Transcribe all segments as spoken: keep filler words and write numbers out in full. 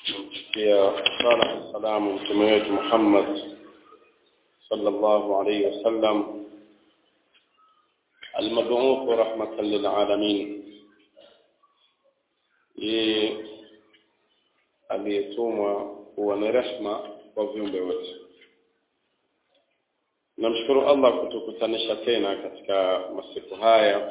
يا صالح السلام وسميت محمد صلى الله عليه وسلم المبعوث رحمة للعالمين aliyetumwa kuwa ni rehema kwa viumbe wote. Namshukuru Allah kutukutanisha tena katika masiku haya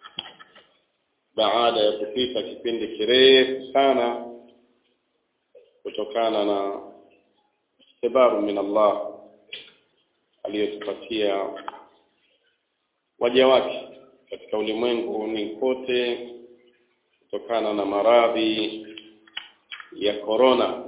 baada ya kupita kipindi kirefu sana kutokana na istibaru min Allah aliyotupatia waja wake katika ulimwengu ni kote kutokana na maradhi ya corona.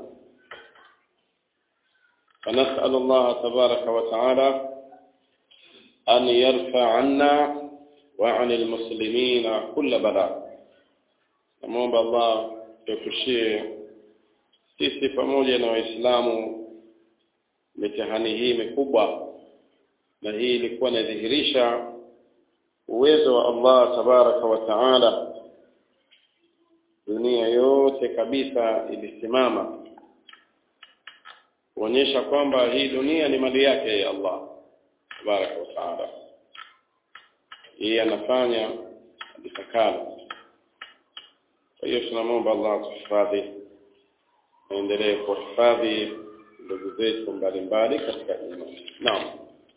فنسأل الله تبارك وتعالى أن يرفع عنا وعن المسلمين كل بلاء. نموomba Allah tukushie sisi pamoja na waislamu mitihani hii mikubwa, na hii ilikuwa inadhihirisha uwezo wa Allah tabaraka wa taala. Dunia yote kabisa ilisimama kuonyesha kwamba hii dunia ni mali yake ya Allah tabaraka wa taala. Yeye anafanya atakalo. Kwa hiyo tunamwomba Allah tuhifadhi, aendelee kuhifadhi ndugu zetu mbalimbali katika imani. Naam.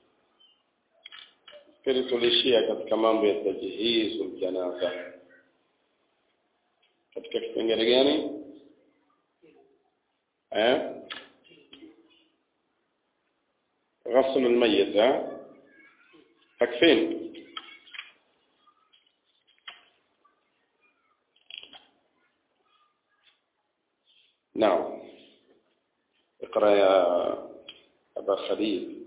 Kile tulishia katika mambo ya tajhizul janaza. Katika kipengele gani? Eh? غسل الميت. تكفين. نعم. اقرأ يا أبا خليل.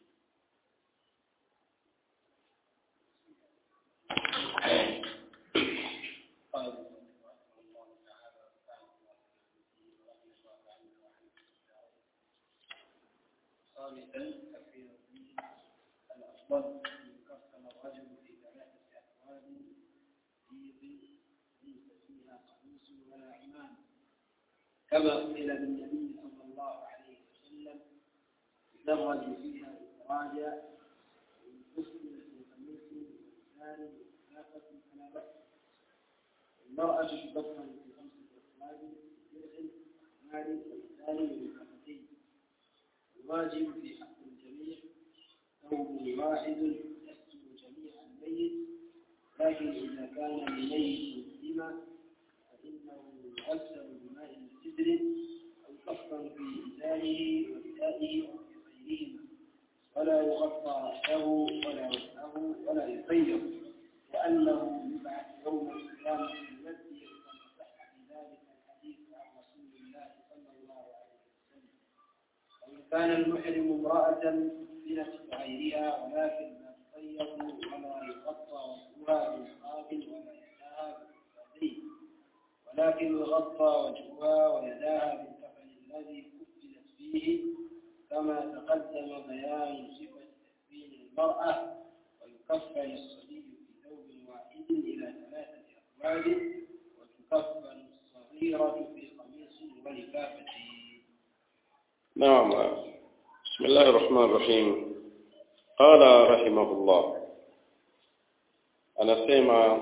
يكفن الرجل في ثلاثة أكواب بيض ليس فيها قميص ولا عمام، كما قيل للنبي صلى الله عليه وسلم يدرج فيها إدراجا ويكفن في قميص وإنسان وإناقة فلا بأس. المرأة تكفن في خمسة أكواب بدرع ومال وإنسان ومكفتين. الواجب في حق الجميع ثوب واحد يستر جميع الميت، لكن إذا كان الميت مسلما فإنه يغسل بماء السدر أو يكفن في إزاره وردائه وفي غيرهما، ولا يغطى رأسه ولا وجهه ولا يطير، وأنه يبعث يوم القيامة التي كما صح في ذلك الحديث عن رسول الله صلى الله عليه وسلم. وإن كان المحرم امرأة بنفس غيرها ولكن لا تطيب ولا يغطى وجهها بالنقاب ولا يداها بالكفين، ولكن يغطى وجهها ويداها بالكفن الذي كفنت فيه، كما تقدم بيان صفة تكفين المرأة. ويكفن الصبي في ثوب واحد إلى ثلاثة أكواب، وتكفن الصغيرة في قميص ولكافتين. نعم. بسم الله الرحمن الرحيم. قال رحمه الله، أنا سمع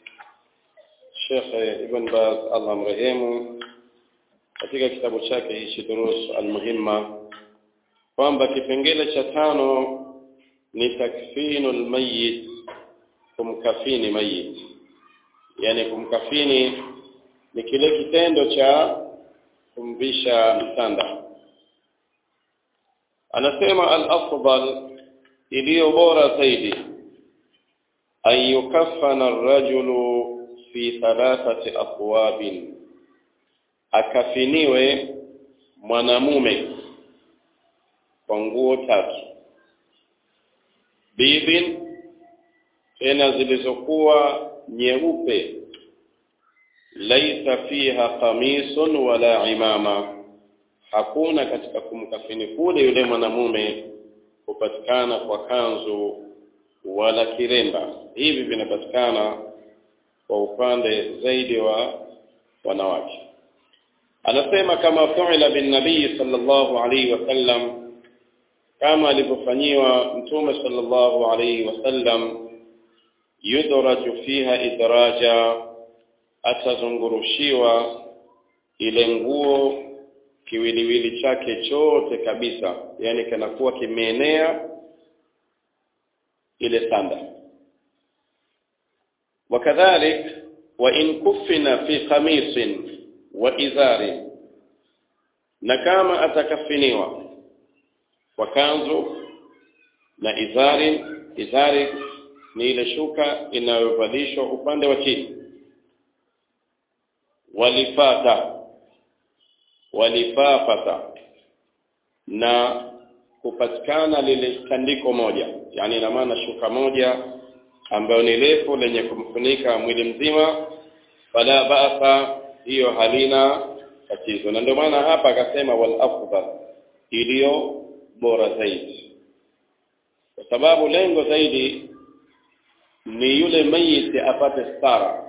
الشيخ ابن باز الله مرحمه katika kitabu chake hichi Durus al-Muhimma kwamba kipengele cha tano ni takfinul mayyit, kumkafini mayit. Yani kumkafini ni kile kitendo cha kumvisha mtanda. Anasema al-afdal, iliyo bora zaidi, an yukaffana ar-rajulu fi thalathati aqwabin, akafiniwe mwanamume kwa nguo tatu, bidin, tena zilizokuwa nyeupe, laisa fiha qamisun wala imama, hakuna katika kumkafini kule yule mwanamume kupatikana kwa kanzu wala kiremba. Hivi vinapatikana kwa upande zaidi wa wanawake. anasema kama fu'ila bin nabii sallallahu alayhi wasallam, kama alivyofanyiwa mtume sallallahu alayhi wasallam, yudraju fiha idraja, atazungurushiwa ile nguo kiwiliwili chake chote kabisa, yani kanakuwa kimeenea ile sanda. Wakadhalik wa in kufina fi qamisin wa izari, na kama atakafiniwa kwa kanzu na izari. Izari ni ile shuka inayovalishwa upande wa chini. Walifata, walifafata, na kupatikana lile tandiko moja, yani ina maana shuka moja ambayo ni refu lenye kumfunika mwili mzima, fala ba'sa, hiyo halina tatizo. Na ndio maana hapa akasema wal afdal, iliyo bora zaidi, kwa sababu lengo zaidi ni yule mayiti apate stara.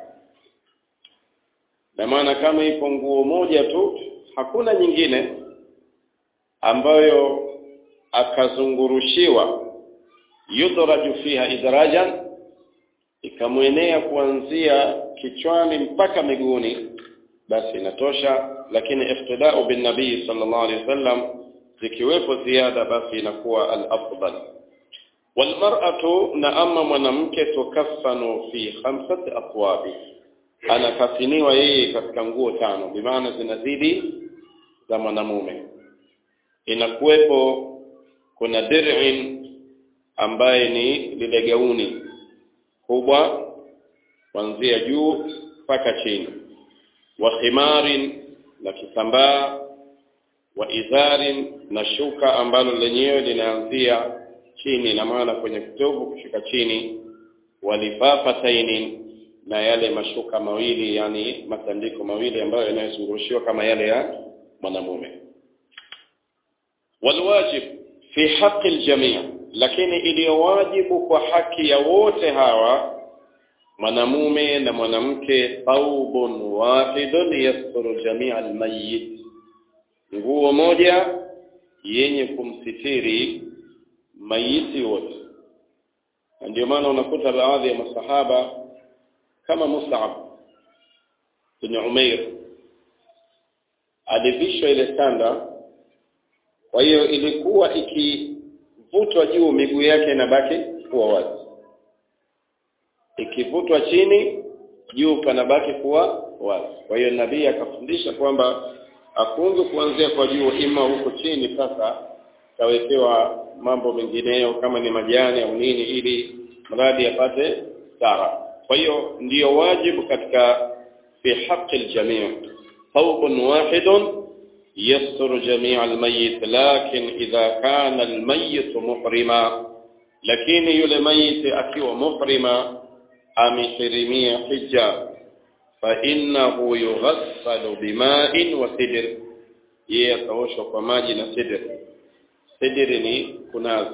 Na maana kama ipo nguo moja tu, hakuna nyingine, ambayo akazungurushiwa yudraju fiha idrajan, ikamwenea kuanzia kichwani mpaka miguuni, basi inatosha. Lakini iftida'u bin nabii sallallahu alayhi wasallam, zikiwepo ziada basi inakuwa al-afdal. Wal mar'atu, na amma mwanamke, tukaffanu fi khamsati athwab, anakafiniwa yeye katika nguo tano, bimaana zinazidi za mwanamume. Inakuwepo kuna dir'in ambaye ni lile gauni kubwa kuanzia juu mpaka chini, wa khimarin, na kitambaa, wa izarin, na shuka ambalo lenyewe linaanzia chini, na maana kwenye kitovu kushuka chini, walifafataini, na yale mashuka mawili, yani matandiko mawili ambayo yanayozungurushiwa kama yale ya mwanamume. Walwajib fi haqqi aljami', lakini iliyo wajibu kwa haki ya wote hawa, mwanamume na mwanamke, thawbun wahidun yasturu jami'a almayyit, nguo moja yenye kumsitiri mayiti wote. Ndio maana unakuta baadhi ya masahaba kama Mus'ab bin Umair alivishwa ile sanda, kwa hiyo ilikuwa ikivutwa juu miguu yake inabaki kuwa wazi, ikivutwa chini juu panabaki kuwa wazi. Kwa hiyo nabii akafundisha kwamba akunge kuanzia kwa juu, ima huko chini sasa kawekewa mambo mengineyo kama ni majani au nini, ili mradi apate stara. Kwa hiyo ndio wajibu katika fi haqqi aljami', thawbun wahidun yasturu jami' almayyit, lakin idha kana almayyit muhrima, lakini yule mayit akiwa muhrima, amehirimia hija, fa innahu yughassalu bima'in wa sidr, yeye ataoshwa kwa maji na sidr. Sidr ni kunazi.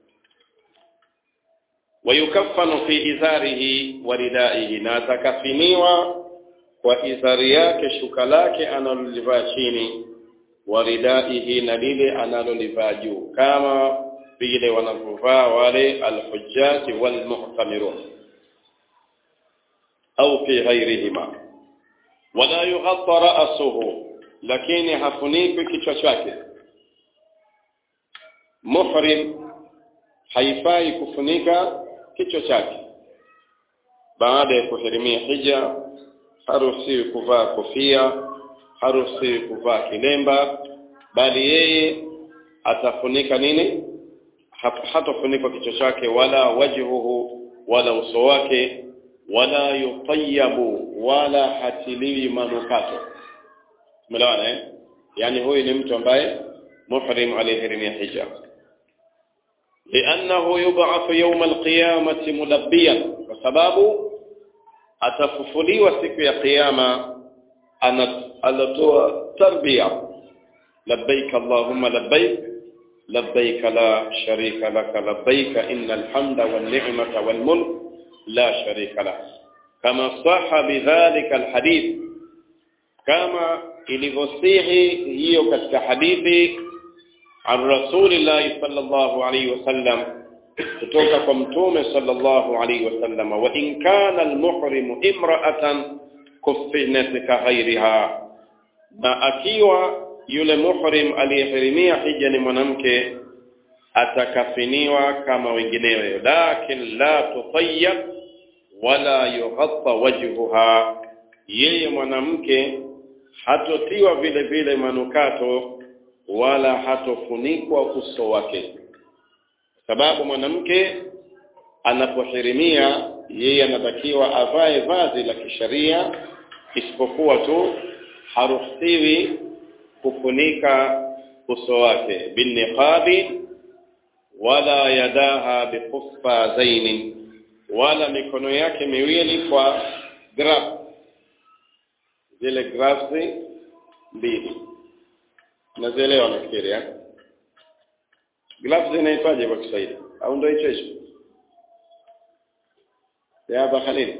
Wayukaffanu fi izarihi wa ridaihi, na atakafiniwa kwa izari yake, shuka lake analolivaa chini, wa ridaihi, na lile analolivaa juu, kama vile wanavyovaa wale alhujjaj wal mu'tamirun au fi ghayrihima. Wala yughatta ra'suhu, lakini hafunikwi kichwa chake. Muhrim haifai kufunika kichwa chake baada ya kuhirimia hija. Haruhusiwi kuvaa kofia, haruhusiwi kuvaa kilemba, bali yeye atafunika nini? Hatafunika kichwa chake, wala wajhuhu, wala uso wake, wala yutayyabu, wala hatiliwi manukato. Umeelewana eh? Yani huyu ni mtu ambaye muhrim alihirimia hija. لأنه يبعث يوم القيامة ملبيا, وسبب atafufuliwa siku ya kiyama anatoa tarbia, labbaik allahumma labbaik labbaik la sharika lak labbaik innal hamda wan ni'mata wal mulk la sharika lak, kama sahha bidhalika alhadith, kama ilivyosihi hiyo katika hadithi an Rasulillah sallallahu alayhi wasallam, kutoka kwa mtume sallallahu alayhi wasallam, wa in kana al-muhrim imra'atan kuffinat ka ghayriha, na akiwa yule muhrim aliyehirimia hija ni mwanamke atakafiniwa kama wenginewe, lakin la tutayyab wala yughatta wajhuha, yeye mwanamke hatotiwa vile vile manukato wala hatofunikwa uso wake, sababu mwanamke anapohirimia yeye anatakiwa avae vazi la kisheria, isipokuwa tu haruhusiwi kufunika uso wake biniqabi wala yadaha biquffazain, wala mikono yake miwili kwa grab, zile grabs mbili. Nazielewa nafikiri eh? Gloves zinaitwaje kwa Kiswahili? Au ndio hicho hicho? Ya Aba Khalil.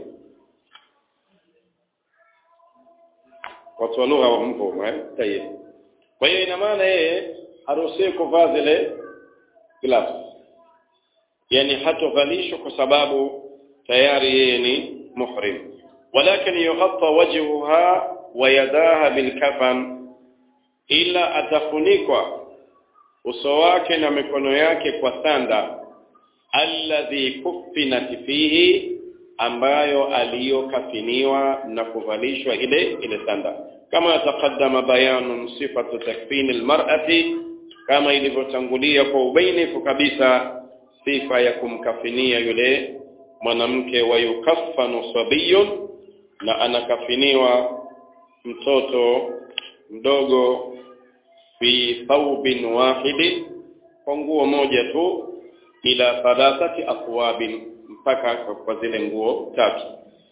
Watu wa lugha wa mpo eh? Tayeb. Kwa hiyo ina maana yeye haruhusiwi kuvaa zile gloves. Yaani hatovalishwa kwa sababu tayari yeye ni muhrim. Walakin yughatta wajhuha wa yadaha bilkafan, ila atafunikwa uso wake na mikono yake kwa sanda, alladhi kuffinat fihi, ambayo aliyokafiniwa na kuvalishwa ile ile sanda, kama taqaddama bayanu sifatu takfin almar'ati, kama ilivyotangulia kwa ubainifu kabisa sifa ya kumkafinia yule mwanamke. Wa yukaffanu sabiyun, na anakafiniwa mtoto mdogo fi thawbin wahid, kwa nguo moja tu, ila thalathati athwabin, mpaka kwa zile nguo tatu.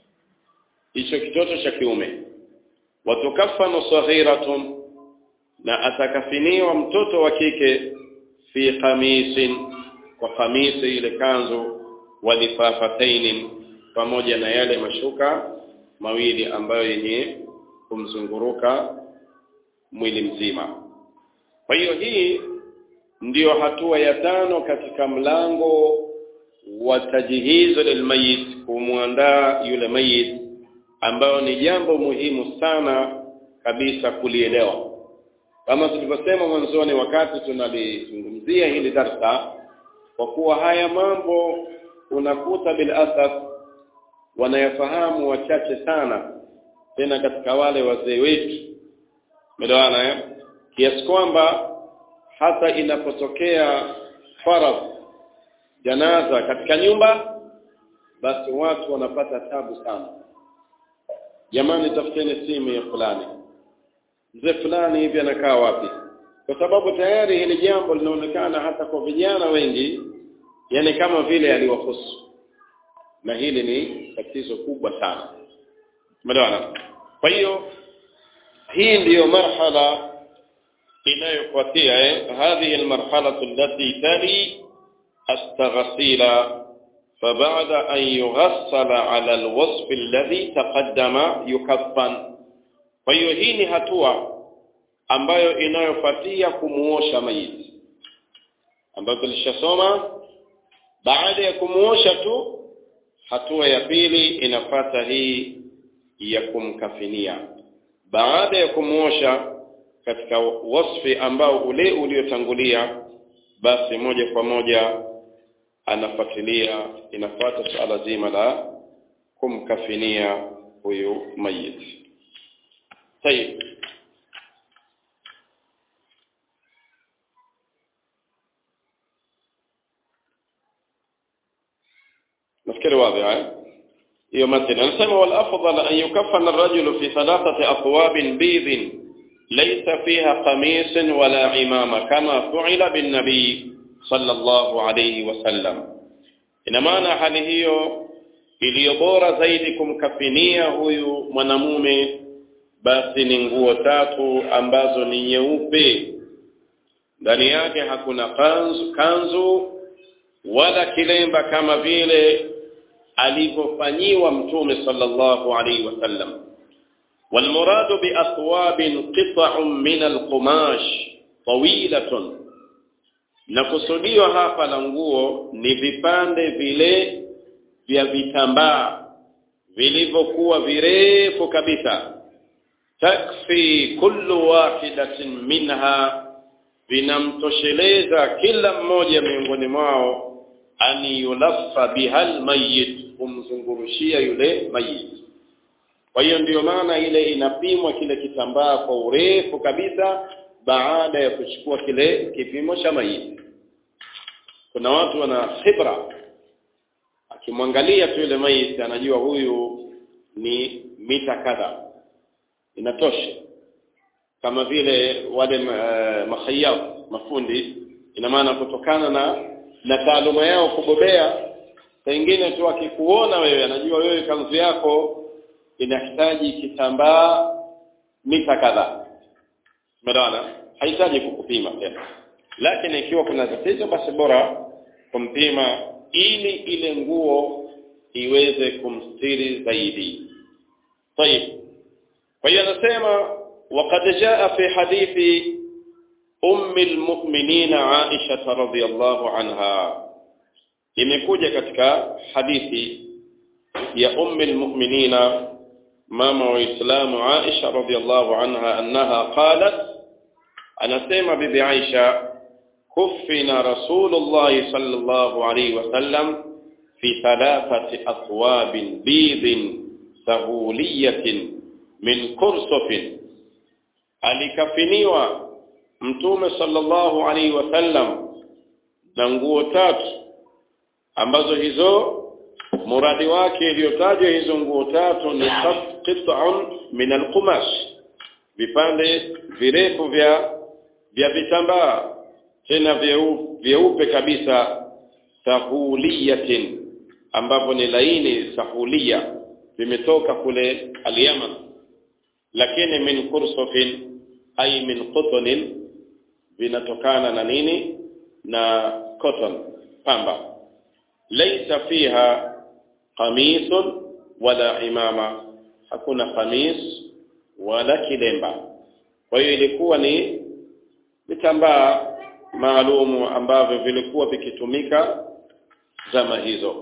Hicho kitoto cha kiume. Watukaffanu saghiratun, na atakafiniwa mtoto wa kike fi qamisin, kwa kamisi ile kanzu, walifafataini, pamoja na yale mashuka mawili ambayo yenye kumzunguruka mwili mzima. Kwa hiyo hii ndiyo hatua ya tano katika mlango wa tajhizo lilmayit, kumuandaa yule mayit, ambayo ni jambo muhimu sana kabisa kulielewa. Kama tulivyosema mwanzoni wakati tunalizungumzia hili darasa, kwa kuwa haya mambo unakuta bil asaf wanayafahamu wachache sana, tena katika wale wazee wetu, melewana eh? Kiasi kwamba hata inapotokea faradh janaza katika nyumba, basi watu wanapata tabu sana. Jamani, tafuteni simu ya fulani, mzee fulani hivi anakaa wapi? Kwa sababu tayari hili jambo linaonekana hata kwa vijana wengi, yani kama vile aliwahusu, na hili ni tatizo kubwa sana. Melewana? Kwa hiyo hii ndiyo marhala inayofuatia eh hadhihi almarhalatu allati tali astaghsila, faba'da an yughassala ala alwasf alladhi taqaddama yukaffan. Kwa hiyo hii ni hatua ambayo inayofuatia kumuosha maiti, ambayo tulishasoma. Baada ya kumuosha tu, hatua ya pili inafuata hii ya kumkafinia. Baada ya kumuosha katika wasfi ambao ule uliotangulia, basi moja kwa moja anafuatilia, inafuata suala zima la kumkafinia huyu mayit. Tayeb, nafikiri wazi haya hiyo. Mathalan anasema wal afdal an yukaffana ar-rajulu fi thalathati athwabin bidhin laysa fiha qamis wala imama, kama fu'ila bin nabii sallallahu alayhi wasallam. Ina maana hali hiyo iliyo bora zaidi kumkafinia huyu mwanamume basi ni nguo tatu ambazo ni nyeupe, ndani yake hakuna kanzu, kanzu wala kilemba, kama vile alivyofanyiwa mtume sallallahu alaihi wasallam. والمراد بأثواب قطع من القماش طويلة na kusudiwa hapa la nguo ni vipande vile vya vitambaa vilivyokuwa virefu kabisa takfi kullu wahidatin minha vinamtosheleza kila mmoja miongoni mwao ani yulaffa bihal mayyit kumzungurushia yule mayit. Kwa hiyo ndio maana ile inapimwa kile kitambaa kwa urefu kabisa baada ya kuchukua kile kipimo cha mayit. Kuna watu wana khibra, akimwangalia tu yule mayit anajua huyu ni mita kadha, inatosha. Kama vile wale uh, makhayyat mafundi, ina maana kutokana na na taaluma yao kubobea, pengine tu akikuona wewe anajua wewe kanzu yako inahitaji kitambaa mita kadhaa. Umeona? Haitaji kukupima tena. Lakini ikiwa kuna tatizo basi bora kumpima ili ile nguo iweze kumstiri zaidi. طيب. Kwa hiyo anasema وقد جاء في حديث أم المؤمنين عائشة رضي الله عنها imekuja katika hadithi ya ummi almu'minina mama wa islamu Aisha radhiyallahu anha annaha qalat anasema bibi Aisha kuffina rasulullah sallallahu alayhi wasallam fi thalathati athwabin bidin sahuliyatin min kursufin alikafiniwa mtume sallallahu alayhi wasallam na nguo tatu ambazo hizo muradi wake iliyotajwa hizo nguo tatu ni qit'un min al-qumash, vipande virefu vya vya vitambaa tena vyeupe kabisa sahuliyatin ambapo ni laini sahulia vimetoka kule al-Yaman, lakini min kursufin ay min qutnin vinatokana na nini na cotton pamba laysa fiha qamis wala imama, hakuna qamis wala kilemba. Kwa hiyo ilikuwa ni vitambaa maalum ambavyo vilikuwa vikitumika zama hizo.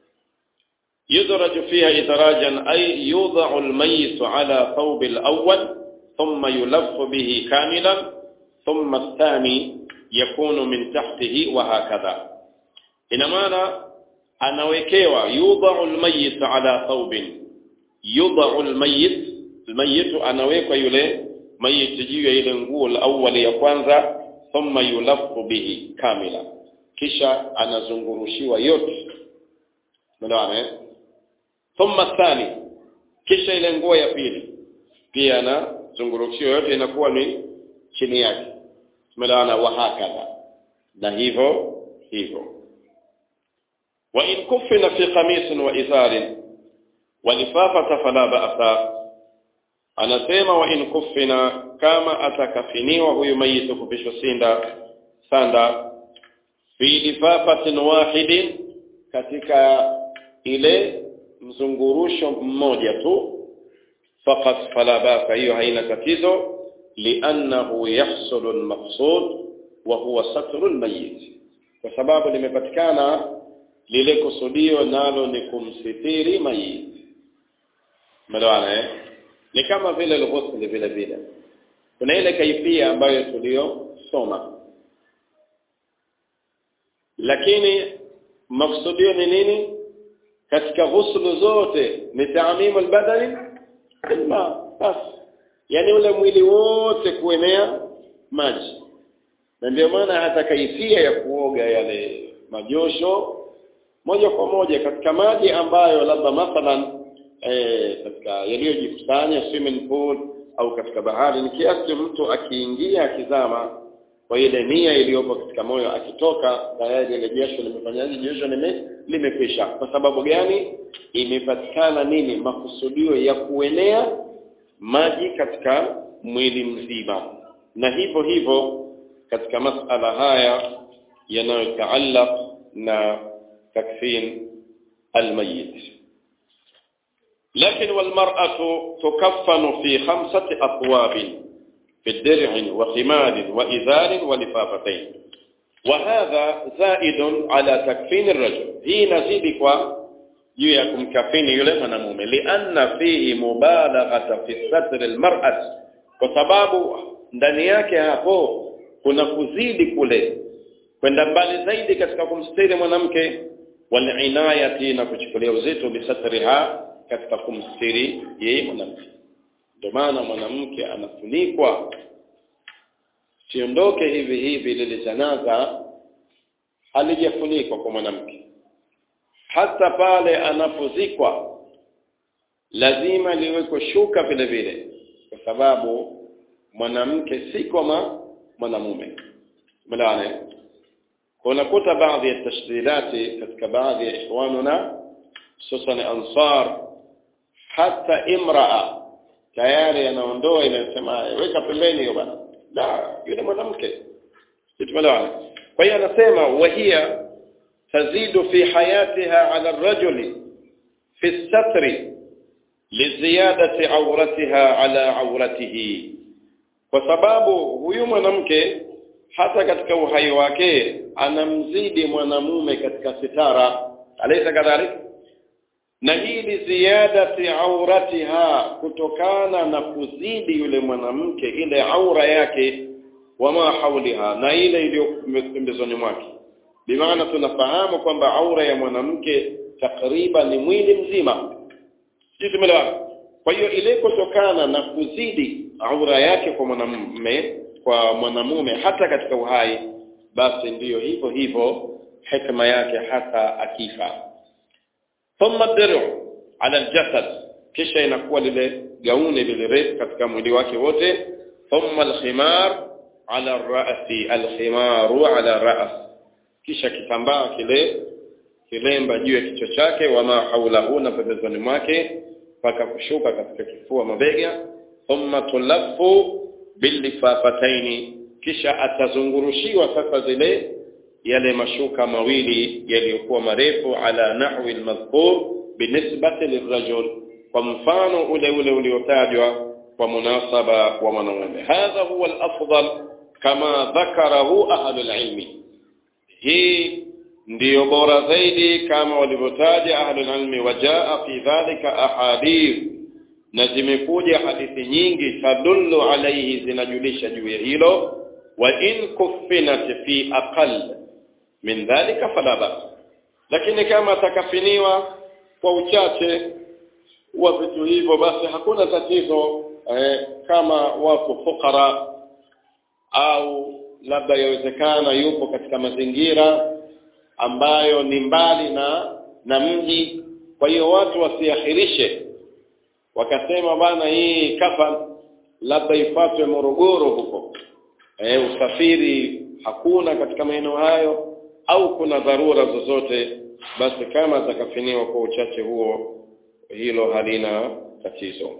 يدرج فيها إدراجا أي يوضع الميت على ثوب الأول ثم يلف به كاملا ثم الثاني يكون من تحته وهكذا. إنما anawekewa yudha'u almayyit ala thawbin, yudha'u almayyit, almayyit anawekwa yule mayit juu ya ile nguo la awali ya kwanza, thumma yulaffu bihi kamila, kisha anazungurushiwa yote. Unaona eh? Thumma thani, kisha ile nguo ya pili pia anazungurushiwa yote, inakuwa ni chini yake. Unaona, wa hakadha, na hivyo hivyo. وإن كفن في قميص وإزار ولفافة فلا بأس. anasema wa in kufina, kama atakafiniwa huyu mayit kufishwa sinda sanda fi lifafatin wahidin, katika ile mzungurusho mmoja tu, faqat fala ba'sa, hiyo haina tatizo, li'annahu yahsulu al-maqsud wa huwa satru al-mayyit, kwa sababu limepatikana lile kusudio nalo ni kumsitiri mayit. Madawana eh ni kama vile al-ghusl vile vile kuna ile kaifia ambayo tuliyosoma, lakini maksudio ni nini katika ghusl zote? Ni ta'mim al-badani bilma bas, yani ule mwili wote kuenea maji. Na ndio maana hata kaifia ya kuoga yale majosho moja kwa moja katika maji ambayo labda mathalan eh katika yaliyojikusanya swimming pool au katika bahari, ni kiasi mtu akiingia akizama kwa ile nia iliyopo katika moyo, akitoka tayari ile jasho limefanyaje, jasho lime limekwisha. Kwa sababu gani? Imepatikana nini? Makusudio ya kuenea maji katika mwili mzima. Na hivyo hivyo katika masala haya yanayotaallaq na takfin almayit. لكن والمرأة تكفن في خمسة أثواب في الدرع وخمار وإزار ولفافتين وهذا زائد على تكفين الرجل هي نزيد kwa juu ya kumkafini yule mwanamume lianna fihi mubalaghata fi satr almar'at kwa sababu ndani yake hapo kuna kuzidi kule kwenda mbali zaidi katika kumstiri mwanamke walinayati na kuchukulia uzito bisatriha katika kumstiri yeye mwanamke. Ndio maana mwanamke anafunikwa siondoke hivi hivi lile janaza halijafunikwa kwa mwanamke. Hata pale anapozikwa lazima liwekwe shuka vile vile kwa sababu mwanamke si kama mwanamume. Mlaane kuna kuta baadhi ya tashdidati katika baadhi ya ikhwanuna hususan ansar hata imraa tayari anaondoa inasema weka pembeni hiyo bana la yule mwanamke tumeelewana. Kwa hiyo anasema wahia tazidu fi hayatiha ala ar-rajuli fi as-satri liziyadati awratiha ala awratihi kwa sababu huyu mwanamke hata katika uhai wake anamzidi mwanamume katika sitara alaysa kadhalika na hili ziyadati auratiha kutokana na kuzidi yule mwanamke ile aura yake wama hauliha na ile iliyo pembezoni mwake. Bimaana tunafahamu kwamba aura ya mwanamke takriban ni mwili mzima. Sisi tumeelewana. Kwa hiyo ile kutokana na kuzidi aura yake kwa mwanamume kwa mwanamume hata katika uhai basi ndiyo hivyo hivyo hikma yake hata akifa. ثم الدرع على الجسد kisha inakuwa lile gauni lile refu katika mwili wake wote. ثم الخمار على الراس الخمار على الراس kisha kitambaa kile kilemba juu ya kichwa chake wama haulahu na pembezoni mwake mpaka kushuka katika kifua mabega. ثم تلف باللفافتين kisha atazungurushiwa sasa zile yale mashuka mawili yaliyokuwa marefu ala nahwi almadhkur binisbati lirajul kwa mfano ule ule uliotajwa kwa munasaba wa mwanamume. Hadha huwa al-afdal kama dhakarahu ahlul ilmi. Hii ndiyo bora zaidi kama walivyotaja ahlul ilmi. Wajaa fi dhalika ahadith na zimekuja hadithi nyingi tadullu alayhi zinajulisha juu ya hilo. Wa in kuffinat fi aqall min dhalika fala bas lakini kama atakafiniwa kwa uchache wa vitu hivyo basi hakuna tatizo eh, kama watu fukara au labda yawezekana yupo katika mazingira ambayo ni mbali na na mji. Kwa hiyo watu wasiakhirishe wakasema bana hii kafan labda ifuatwe Morogoro huko eh, usafiri hakuna katika maeneo hayo au kuna dharura zozote basi kama atakafiniwa kwa uchache huo hilo halina tatizo.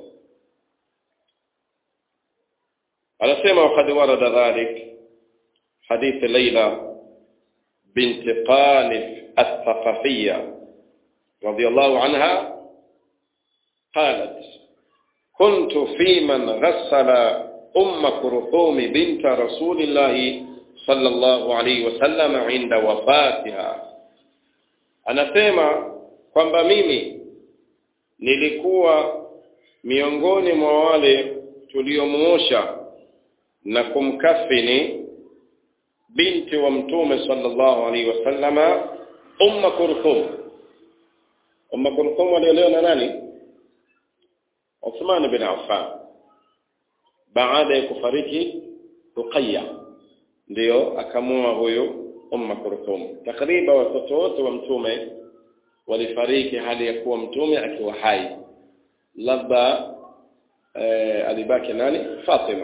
Anasema wakati warada dhalik hadith Layla bint Qalif al-Thaqafiyya radiyallahu anha قالت كنت في من غسل أم كلثوم بنت رسول الله صلى الله عليه وسلم عند وفاتها. Anasema kwamba mimi nilikuwa miongoni mwa wale tuliomuosha na kumkafini binti wa mtume sallallahu alaihi wasallama Umm Kulthum. Umm Kulthum aliolewa na nani? Uthman bin Affan baada ya kufariki Ruqayya ndio akamoa huyo Umm Kulthum. Takriban watoto wote wa mtume walifariki hali ya kuwa mtume akiwa hai. Labda eh, alibaki nani? Fatima.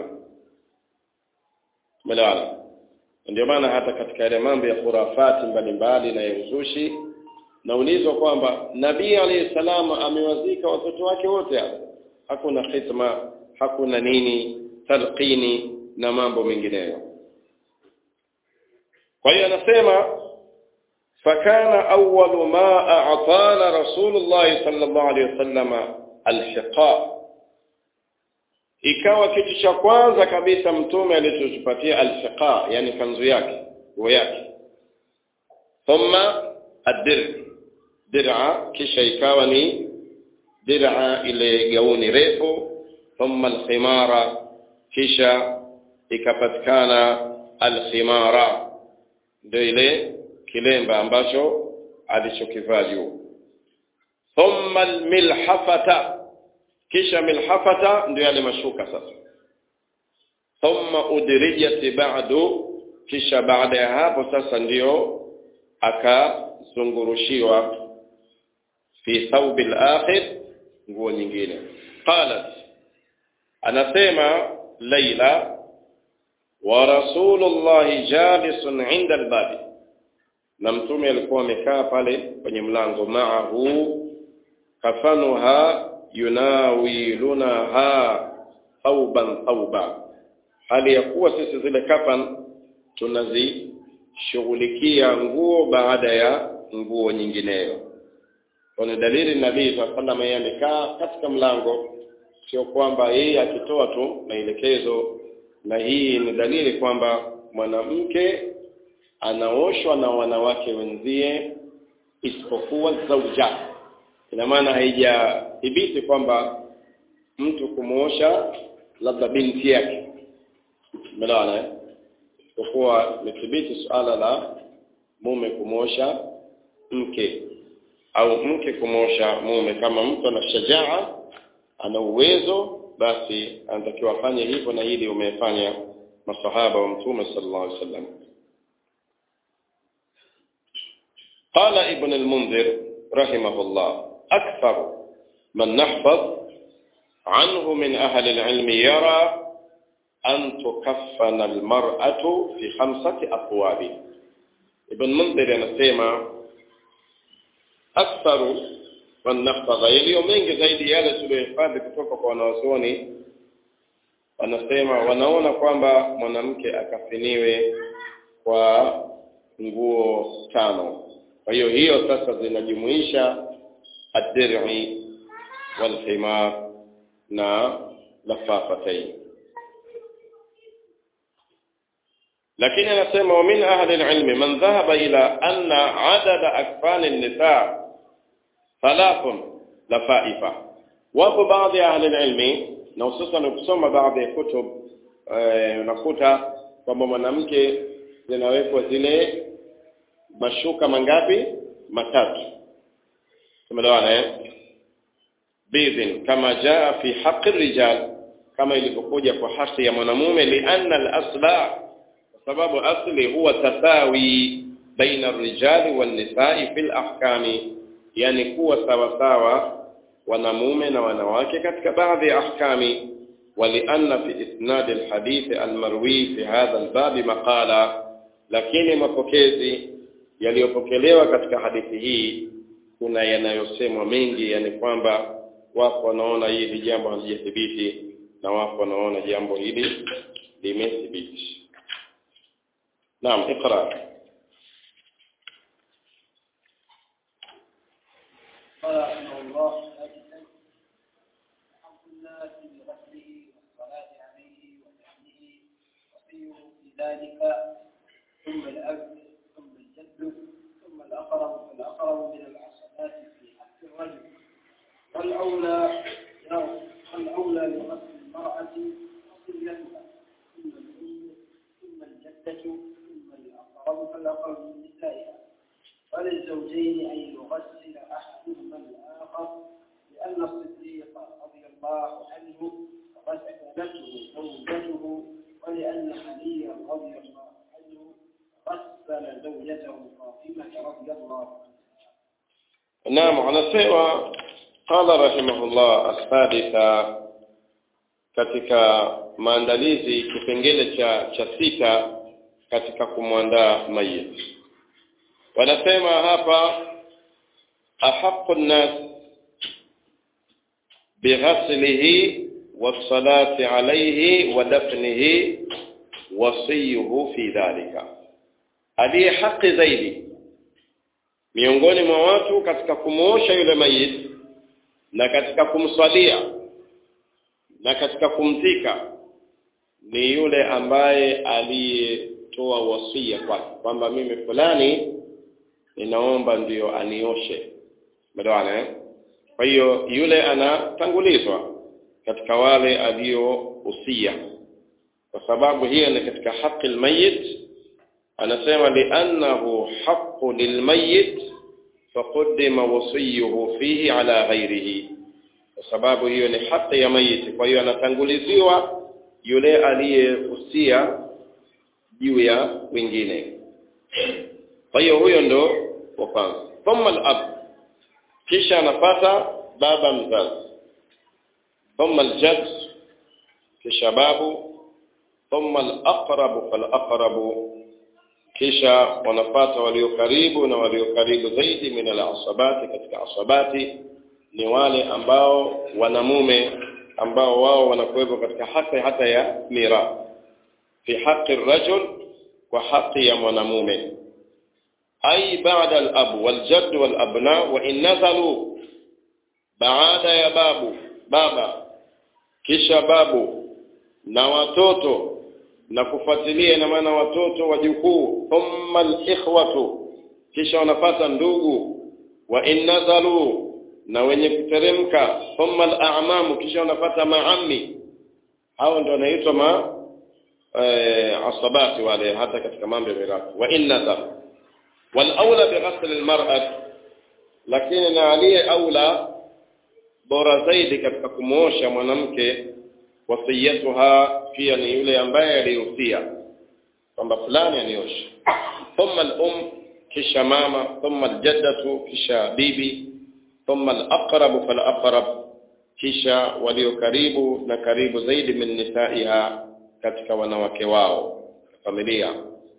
Malala. Ndio maana hata katika ile mambo ya khurafati mbalimbali na ya uzushi naulizwa kwamba Nabii alayhi salam amewazika watoto wake wote hapo. Hakuna khitma, hakuna nini, talqini na mambo mengineyo. Kwa hiyo anasema fakana awwalu ma a'tana Rasulullah sallallahu alayhi wasallam al-hiqa. Ikawa kitu cha kwanza kabisa mtume alichotupatia al-hiqa, yani kanzu yake, nguo yake. Thumma ad-dir, dir'a, kisha ikawa ni dir'a ile gauni refu. Thumma al-khimara, kisha ikapatikana al-khimara, ndio ile kilemba ambacho alichokivaa juu. Thumma al-milhafata, kisha milhafata ndio yale mashuka sasa. Thumma udrijat ba'du, kisha baada ya hapo sasa ndio akazungurushiwa fi thawb al-akhir, nguo nyingine. Qalat, anasema Laila, wa rasulullah jalisun 'inda al-bab, na mtume alikuwa amekaa pale kwenye mlango. Ma'ahu kafanuha yunawilunaha thawban thawba, hali ya kuwa sisi zile kafan tunazishughulikia nguo baada ya nguo nyingineyo. Kwa dalili nabii sallallahu alayhi wasallam amekaa katika mlango, sio kwamba yeye akitoa tu maelekezo. Na hii ni dalili kwamba mwanamke anaoshwa na wanawake wenzie isipokuwa zauja. Ina maana haijathibiti kwamba mtu kumuosha labda binti yake, umeelewana? Isipokuwa imethibiti suala la mume kumuosha mke au mke kumuosha mume. Kama mtu ana shajaa, ana uwezo, basi anatakiwa afanye hivyo, na hili umefanya masahaba wa mtume sallallahu alaihi wasallam. قال ابن المنذر رحمه الله: أكثر من نحفظ عنه من أهل العلم يرى أن تكفن المرأة في خمسة أطواب. ابن منذر anasema أكثر من نحفظ, yaliyo mengi zaidi yale tuliyohifadhi kutoka kwa wanazuoni, wanasema wanaona kwamba mwanamke akafiniwe kwa nguo tano. Kwa hiyo hiyo sasa zinajumuisha ad-dir'i wal-khimar na lafafatayn. Lakini anasema wa min ahli al-ilmi man dhahaba ila anna adada akfan an-nisa thalathun lafaifa. Wapo baadhi ya ahli al-ilmi, na hususan ukisoma baadhi ya kutub unakuta kwamba mwanamke zinawekwa zile mashuka mangapi? Matatu. Tumeelewana eh? Bidhin kama jaa fi haqqi rijal, kama ilivyokuja kwa haki ya mwanamume. Lianna al-asla, sababu asli huwa tasawi baina ar-rijali wan-nisa'i fil ahkami, yani kuwa sawa sawa wanamume na wanawake katika baadhi ya ahkami. Walianna fi isnad al-hadith al-marwi fi hadha al-bab maqala, lakini mapokezi yaliyopokelewa katika hadithi hii kuna yanayosemwa mengi, yani kwamba wapo wanaona hili jambo halijathibiti na wapo wanaona jambo hili limethibiti. Naam, iqra. قال رحمه الله: حق الناس بغسله والصلاة عليه وتحميه وصيه في ذلك، ثم الأب ثم الجد ثم الأقرب فالأقرب من العصبات في حق الرجل. والأولى والأولى لغسل المرأة وصيتها، ثم الأم ثم الجدة ثم الأقرب فالأقرب من نسائها. وللزوجين أن يغسل أحدهما الآخر، لأن الصديق رضي الله عنه غسلته زوجته، ولأن علي رضي الله عنه غسل زوجته فاطمة رضي الله عنها. نعم. anasema قال رحمه الله السادسة, katika maandalizi kipengele cha cha sita katika kumwandaa mayit. Wanasema hapa ahaqqu an-nas bighaslihi was-salati alayhi wa dafnihi wasiyuhu fi dhalika, aliye haki zaidi miongoni mwa watu katika kumuosha yule mayit na katika kumswalia na katika kumzika ni yule ambaye aliyetoa wasia kwake kwamba mimi fulani ninaomba ndio anioshe. Badawana eh? Kwa hiyo yule anatangulizwa katika wale aliohusia, kwa sababu hiyo ni katika haki almayit. Anasema li'annahu haqqu lilmayit faqaddima wasiyuhu fihi ala ghayrihi, kwa sababu hiyo ni haki ya mayit. Kwa hiyo anatanguliziwa yule aliyehusia juu ya wengine. Kwa hiyo huyo ndo wa kwanza. Thumma al-ab, kisha anapata baba mzazi. Thumma al-jadd, kisha babu. Thumma al-aqrab fal-aqrab, kisha wanapata walio karibu na walio karibu zaidi min al-asabati. Katika asabati ni wale ambao wanamume ambao wao wanakuwepo katika haki hata ya mirathi, fi haqi ar-rajul, kwa haki ya mwanamume. Ay ba'da al-ab wal-jadd wal-abna wa in nazalu, baada ya babu baba kisha babu na watoto na kufuatilia, na maana watoto wajukuu. Thumma al-ikhwatu, kisha wanapata ndugu. Wa in nazalu, na wenye kuteremka. Thumma al-a'mamu, kisha wanapata maammi. Hao ndio wanaitwa ma eh, asabati wale hata katika mambo ya mirathi. Wa in nazal wal aula bi ghasl al-mar'at, lakini na aliye aula bora zaidi katika kumuosha mwanamke wasiyatuha, pia ni yule ambaye alihusia kwamba fulani anioshe. Thumma al-um, kisha mama. Thumma al-jaddatu, kisha bibi. Thumma al-aqrab fal-aqrab, kisha walio karibu na karibu zaidi min nisaiha, katika wanawake wao familia.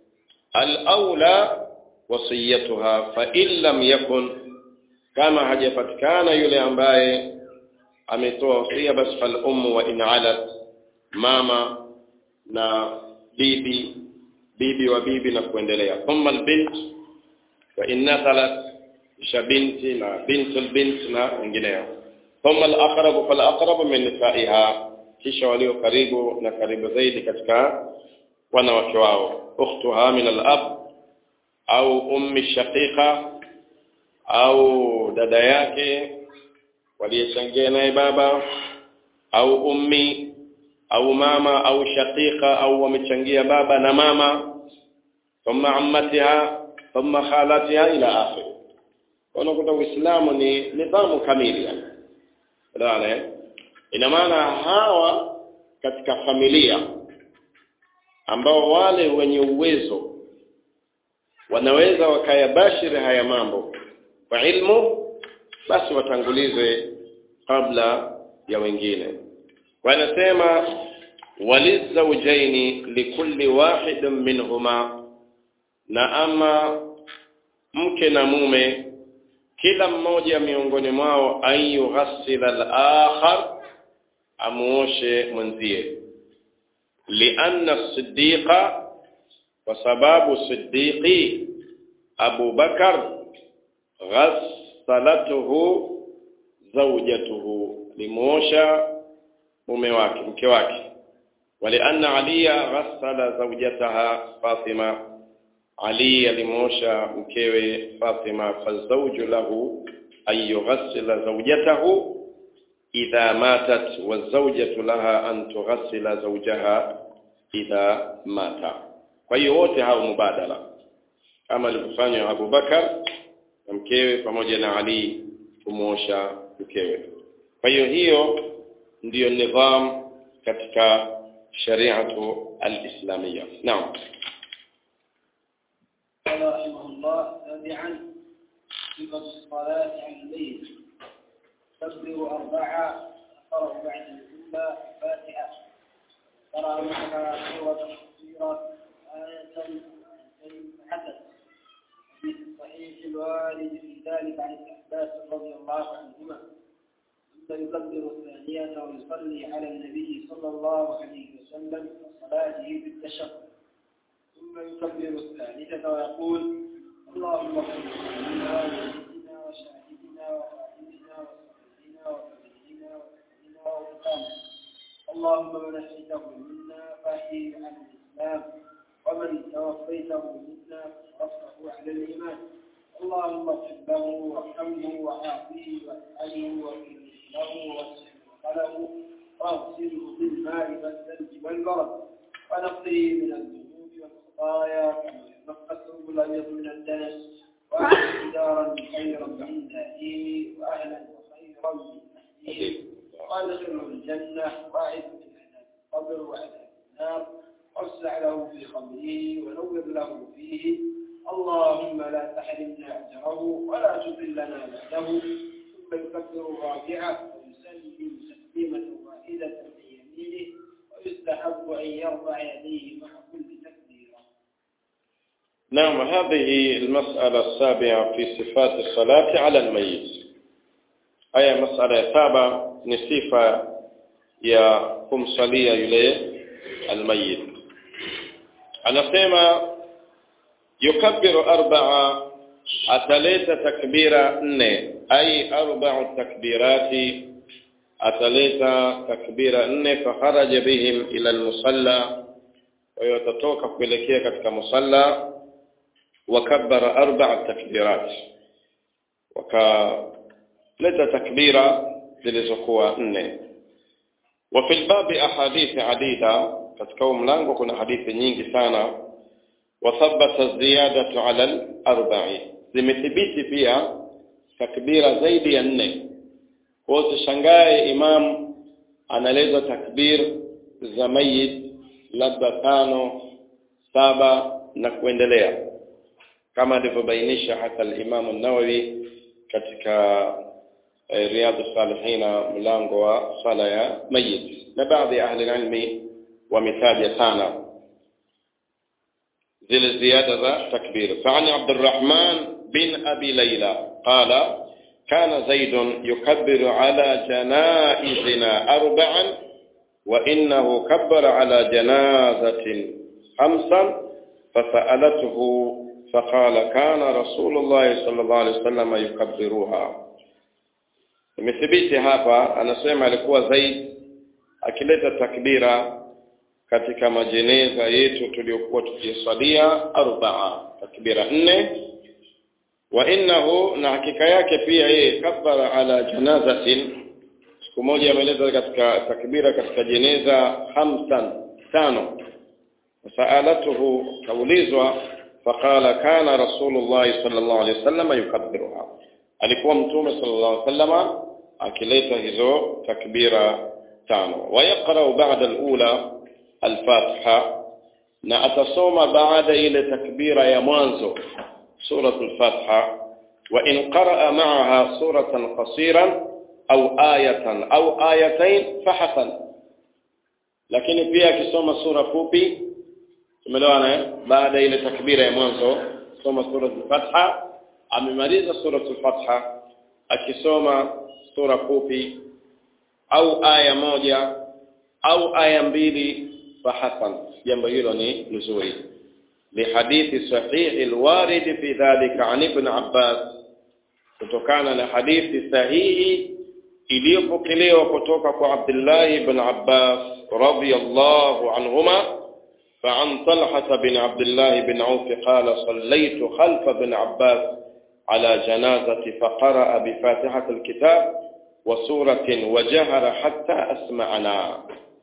Al-aula wasiyatuha fa in lam yakun, kama hajapatikana yule ambaye ametoa wasia, basi fal ummu wa in alat, mama na bibi, bibi wa bibi na kuendelea. Thumma al-bint wa in nathalat, kisha binti na bintul bint na wengineo. Thumma al-aqrab fal aqrab min nisaiha, kisha walio karibu na karibu zaidi katika wanawake wao. Ukhtuha min al-ab au ummi shaqiqa, au dada yake waliyechangia naye baba, au ummi, au mama, au shaqiqa, au wamechangia baba na mama. Thumma ammatiha, thumma khalatiha ila akhir. Unakuta Uislamu ni nidhamu kamili. Ndio, ina maana hawa katika familia ambao wale wenye uwezo wanaweza wakayabashiri haya mambo kwa ilmu, basi watangulizwe kabla ya wengine. Wanasema walizawjaini likulli wahidin minhuma, na ama mke na mume kila mmoja miongoni mwao ayu ghassila al-akhar, amuoshe mwenzie. Lianna as-siddiqa, kwa sababu siddiqi Abu Bakar ghassalatuhu zawjatuhu, limuosha mume wake, mke wake. Walianna Aliya ghassala zawjataha Fatima, Ali alimuosha mkewe Fatima. Fazawju lahu ay yughassila zawjatahu idha matat, wazawjatu laha an tughassila zawjaha idha mata. Kwa hiyo wote hao mubadala, kama alivyofanya Abu Bakar na mkewe pamoja na Ali kumuosha mkewe. Kwa hiyo hiyo ndiyo nidham katika shari'atu al-islamiyya. Naam. قال رحمه الله: تابعا صفة الصلاة على الليل. تكبر أربعة، تقرأ بعد الأولى الفاتحة، ترى معها سورة قصيرة آية حدث. في الصحيح الوارد في ذلك عن ابن عباس رضي الله عنهما. ثم يكبر الثانية ويصلي على النبي صلى الله عليه وسلم وصلاته بالتشهد. ثم يكبر الثالثة ويقول: اللهم اغفر لنا وسيدنا وشاهدنا وخالدنا وصحبنا اللهم من أحييته منا فأحيه على الإسلام ومن توفيته منا فاصرفه على الإيمان اللهم اغفر له وارحمه وعافيه واسأله واغفر له واسع مدخله واغسله بالماء والثلج والبرد ونقيه من الذنوب والخطايا كما ينقى الثوب الأبيض من الدنس وأعطه دارا خيرا من داره وأهلا خيرا من أهله وأدخله الجنة وأعذ من عذاب القبر وعذاب النار وافسح له في قبره ونور له فيه اللهم لا تحرمنا أجره ولا تذلنا بعده ثم يكبر رابعة ويسلم تسليمة واحدة بيمينه ويستحب أن يرفع يديه مع كل تكبيرة. نعم، هذه المسألة السابعة في صفات الصلاة على الميت. هي مسألة سابعة نصفة يا kumsalia yule almayit. Anasema yukabbiru arba'a, ataleta takbira nne, ay arba'u takbirati, ataleta takbira nne. Fakharaja bihim ila almusalla, wa yatatoka kuelekea katika musalla. Wakabbara arba'a takbirat, wakaleta takbira zilizokuwa nne. وفي الباب أحاديث عديدة، katika mlango kuna hadithi nyingi sana. وثبت الزيادة على الأربع، zimethibiti pia takbira zaidi ya nne. Kwa usishangae imam analeza takbir za mayit labda tano, saba na kuendelea, kama alivyobainisha hata al-Imam an-Nawawi katika رياض الصالحين ملango wa sala ya mayit. Na baadhi ya ahli ilmi wametaja sana zile ziada za takbir. Fa'ani Abdurrahman bin Abi Layla qala kana Zaid yukabbiru ala janaizina arba'an wa innahu kabbara ala janazatin khamsan fasa'alatuhu faqala kana Rasulullah sallallahu alaihi wasallam yukabbiruha. Imethibiti hapa, anasema alikuwa Zaid akileta takbira katika majeneza yetu tuliokuwa tukisalia arba'a, takbira nne. Wa innahu, na hakika yake pia yeye kabbara ala janazatin, siku moja ameleta katika takbira katika jeneza khamsan, tano. Sa'alatuhu, kaulizwa, faqala kana Rasulullah sallallahu alaihi wasallam yukabbiruha, alikuwa mtume sallallahu alaihi wasallam akileta hizo takbira tano. Wa yaqra ba'da al-ula al-Fatiha, na atasoma baada ile takbira ya mwanzo suratul Fatiha. Wa in qara'a ma'aha suratan qasiran au ayatan au ayatayn fahasan, lakini pia akisoma sura fupi, tumeelewana, baada ile takbira ya mwanzo soma suratul Fatiha, amemaliza suratul Fatiha akisoma sura fupi au aya moja au aya mbili fahasan, jambo hilo ni nzuri. Li hadithi sahihi alwarid fi dhalika an ibn Abbas, kutokana na hadithi sahihi iliyopokelewa kutoka kwa Abdullah ibn Abbas radiyallahu anhuma. فعن طلحة بن عبد الله بن عوف قال صليت خلف ابن عباس على جنازة فقرأ بفاتحة الكتاب وسورة وجهر حتى أسمعنا.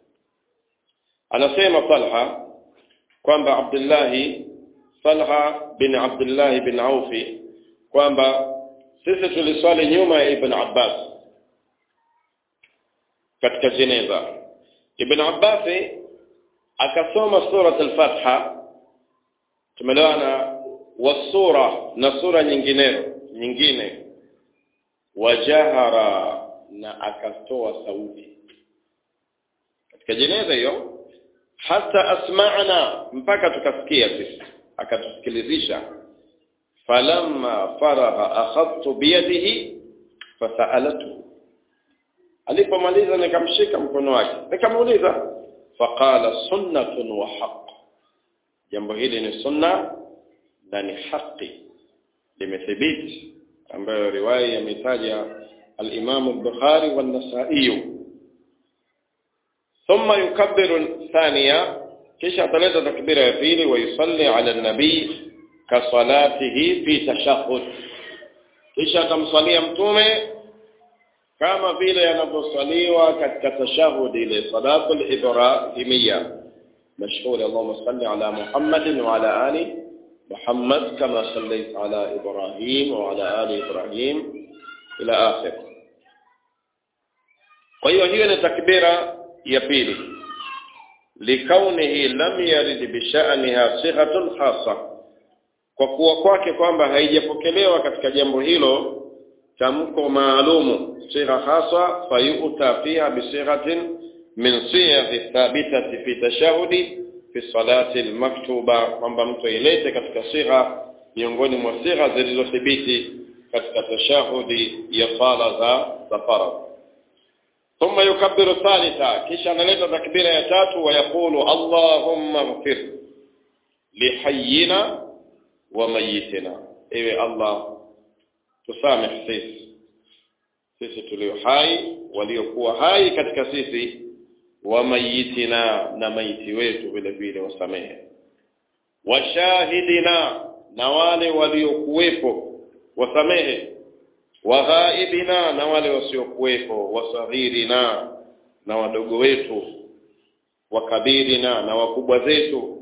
أنا سيما طلحة قام عبد الله طلحة بن عبد الله بن عوف قام سيسة لصالي نيوما ابن عباس katika jeneza. Ibn Abbas akasoma surat al-Fatiha, tumeelewana, wasura na sura nyingineyo nyingine, wajahara, na akatoa sauti katika jeneza hiyo, hata asma'na, mpaka tukasikia sisi, akatusikilizisha. Falamma faragha akhadtu biyadihi fasa'alatu, alipomaliza nikamshika mkono wake nikamuuliza. Faqala sunnatun wa haqq, jambo hili ni sunna na ni haki, limethibiti, ambayo riwaya yametaja al-Imam al-Bukhari wa an-Nasa'i. ثم يكبر الثانية كيش ثلاثة تكبير يفيل ويصلي على النبي كصلاته في تشهد كيش تمصلي متومه كما vile yanavyosaliwa katika tashahudi ile salatul ibrahimiyya mashhur Allahumma salli ala Muhammadin wa ala ali Muhammad kama sallaita ala Ibrahim wa ala ali Ibrahim ila akhir. Kwa hiyo hiyo ni takbira ya pili likaunihi lam yarid bi sha'niha sighatun khassa, kwa kuwa kwake kwamba haijapokelewa katika jambo hilo tamko maalumu sigha khassa fayuta fiha bi sighatin min siyaghi thabitati fi tashahudi fi salati al-maktuba, kwamba mtu ilete katika sigha miongoni mwa sigha zilizothibiti katika tashahudi ya sala za faradhi. ثم يكبر الثالثة كيش analeta takbira ya tatu ويقول اللهم اغفر لحينا وميتنا. ewe Allah tusamehe sisi sisi tulio hai waliokuwa hai katika sisi wa mayitina na maiti wetu vile vile wasamehe, washahidina na wale waliokuwepo wasamehe, waghaibina na wale wasiokuwepo, wasaghirina na wadogo wetu, wakabirina na wakubwa zetu,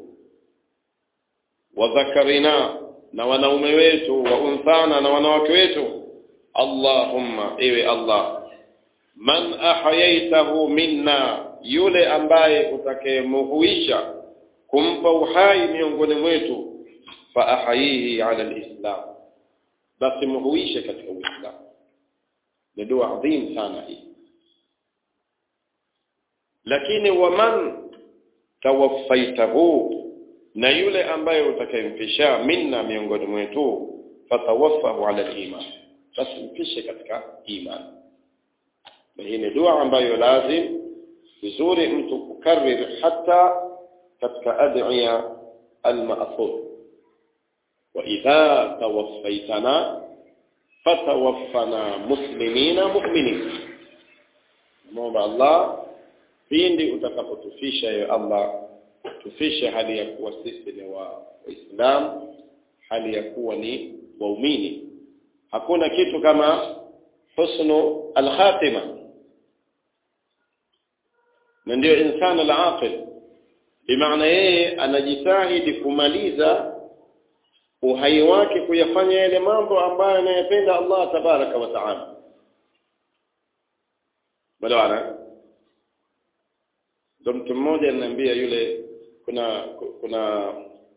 wadhakarina na wanaume wetu, wa unthana na wanawake wetu. Allahumma ewe Allah man ahyaitahu minna, yule ambaye utakayemuhuisha kumpa uhai miongoni mwetu, fa ahyihi ala alislam, basi muhuishe katika Uislamu. Ni dua adhim sana hii. Lakini waman tawaffaitahu, na yule ambaye utakayemfisha minna miongoni mwetu, fatawaffahu ala al-iman, basi mfishe katika imani. Na hii ni dua ambayo lazim vizuri mtu kukarrir hata katika adhiya al-ma'thur. wa idha tawaffaitana fatawaffana muslimina mu'minin. Muomba Allah pindi utakapotufisha ya Allah, tufishe hali ya kuwa sisi ni wa Islam, hali ya kuwa ni waumini. Hakuna kitu kama husnu al-khatima, na ndio insan al-aqil, bimaana yeye anajitahidi kumaliza uhai wake kuyafanya yale mambo ambayo anayapenda Allah tabaraka wa taala. Bwana ndo mtu mmoja ananiambia yule kuna kuna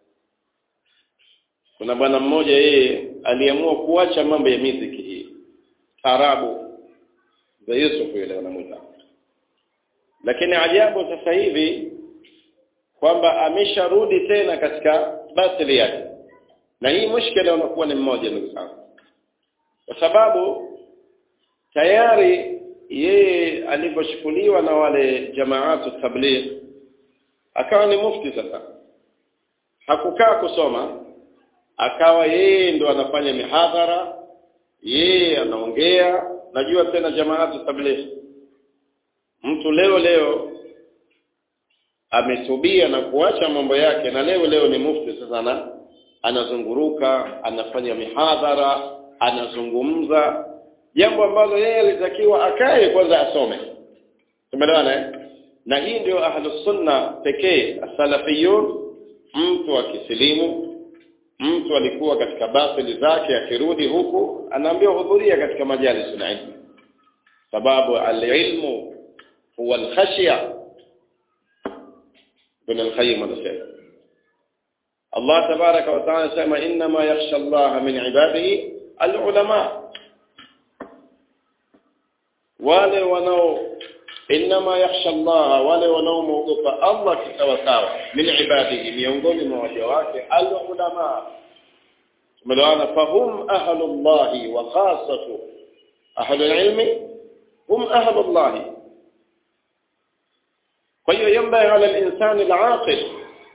kuna bwana mmoja yeye aliamua kuacha mambo ya muziki hii tarabu za Yusuf yule wanamuita, lakini ajabu sasa hivi kwamba amesharudi tena katika batili yake. Na hii mushkila unakuwa ni mmoja ndugu zangu, kwa sababu tayari yeye alipochukuliwa na wale jamaatu tabligh akawa ni mufti. Sasa hakukaa kusoma, akawa yeye ndo anafanya mihadhara, yeye anaongea. Najua tena jamaatu tabligh, mtu leo leo ametubia na kuacha mambo yake, na leo leo ni mufti. Sasa na anazunguruka, anafanya mihadhara, anazungumza jambo ambalo yeye alitakiwa akae kwanza asome. Tumeelewana? Na hii ndio ahlus sunna pekee, as-salafiyun. Mtu akisilimu, mtu alikuwa katika batili zake, akirudi huku anaambiwa hudhuria katika majalis na ilmu, sababu al-ilmu huwa al-khashya. Ibn al-Qayyim anasema Allah tabaraka wa taala sema inma yakhsha Allah min ibadihi al-ulama, wale wanao inma yakhsha Allah, wale wanaomwogopa Allah kisawasawa, min ibadihi, miongoni mwa waja wake, al-ulama. Tumeelewana? Fahum ahlullah wa khassatu ahlul ilmi hum ahlullah. Kwa hiyo yanbaghi ala al-insani al-aqil,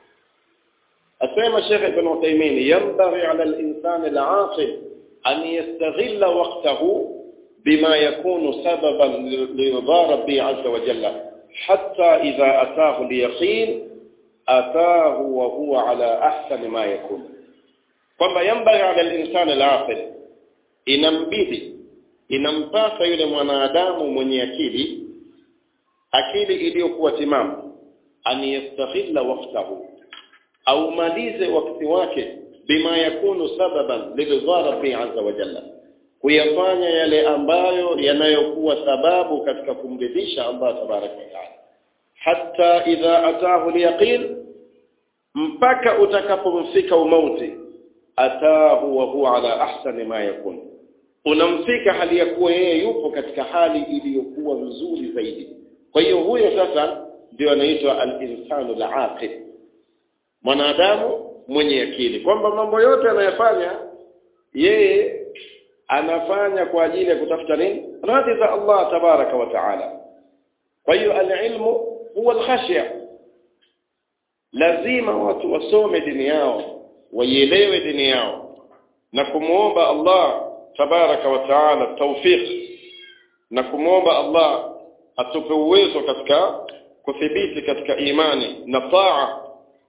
asema Sheikh Ibn Uthaymeen, yanbaghi ala al-insani al-aqil an yastaghilla waqtahu bima yakunu sababan liridha rabbi azza wa jalla. hatta idha ataahu al-yaqin ataahu wa huwa ala ahsani ma yakun, kwamba yambaghi ala al-insani al-aqil, inambidi inampasa yule mwanadamu mwenye akili akili iliyokuwa timamu an yastaghilla waqtahu, au malize wakati wake bima yakunu sababan lidhara bi azza wa jalla, kuyafanya yale ambayo yanayokuwa sababu katika kumridhisha Allah tabaraka wa taala, hatta idha ataahu al-yaqin, mpaka utakapomfika umauti, ataahu wa huwa ala ahsani ma yakun, unamfika hali ya kuwa yeye yupo katika hali iliyokuwa nzuri zaidi. Kwa hiyo huyo sasa ndio anaitwa al-insanu al-aqil, mwanadamu mwenye akili, kwamba mambo yote anayofanya yeye anafanya kwa ajili ya kutafuta nini? Radhi za Allah tabaraka wa taala. Kwa hiyo al-ilmu huwa al-khashya, lazima watu wasome dini yao, waielewe dini yao na kumuomba Allah tabaraka wa taala tawfiq, na kumuomba Allah atupe uwezo katika kuthibiti katika imani na taa.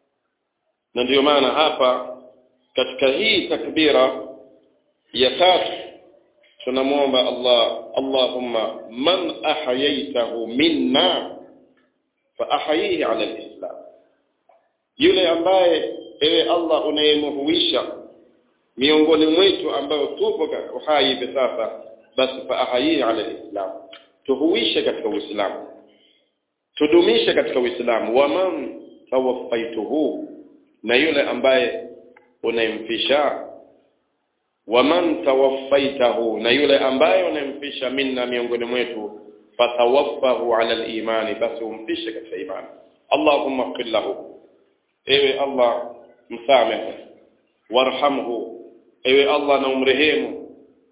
Na ndio maana hapa katika hii takbira ya tatu tunamuomba Allah, Allahumma man ahyaitahu minna fa ahyihi ala al-islam, yule ambaye ewe Allah unayemhuisha miongoni mwetu ambao tupo uhai hivi sasa, basi fa ahyihi ala al-islam, tuhuishe katika Uislamu, tudumishe katika Uislamu. Wa man tawaffaituhu, na yule ambaye unayemfisha, wa man tawaffaitahu, na yule ambaye unayemfisha minna miongoni mwetu, fatawaffahu ala al-imani, basi umfishe katika imani. Allahumma ighfir lahu, ewe Allah msamehe, warhamhu, ewe Allah na umrehemu,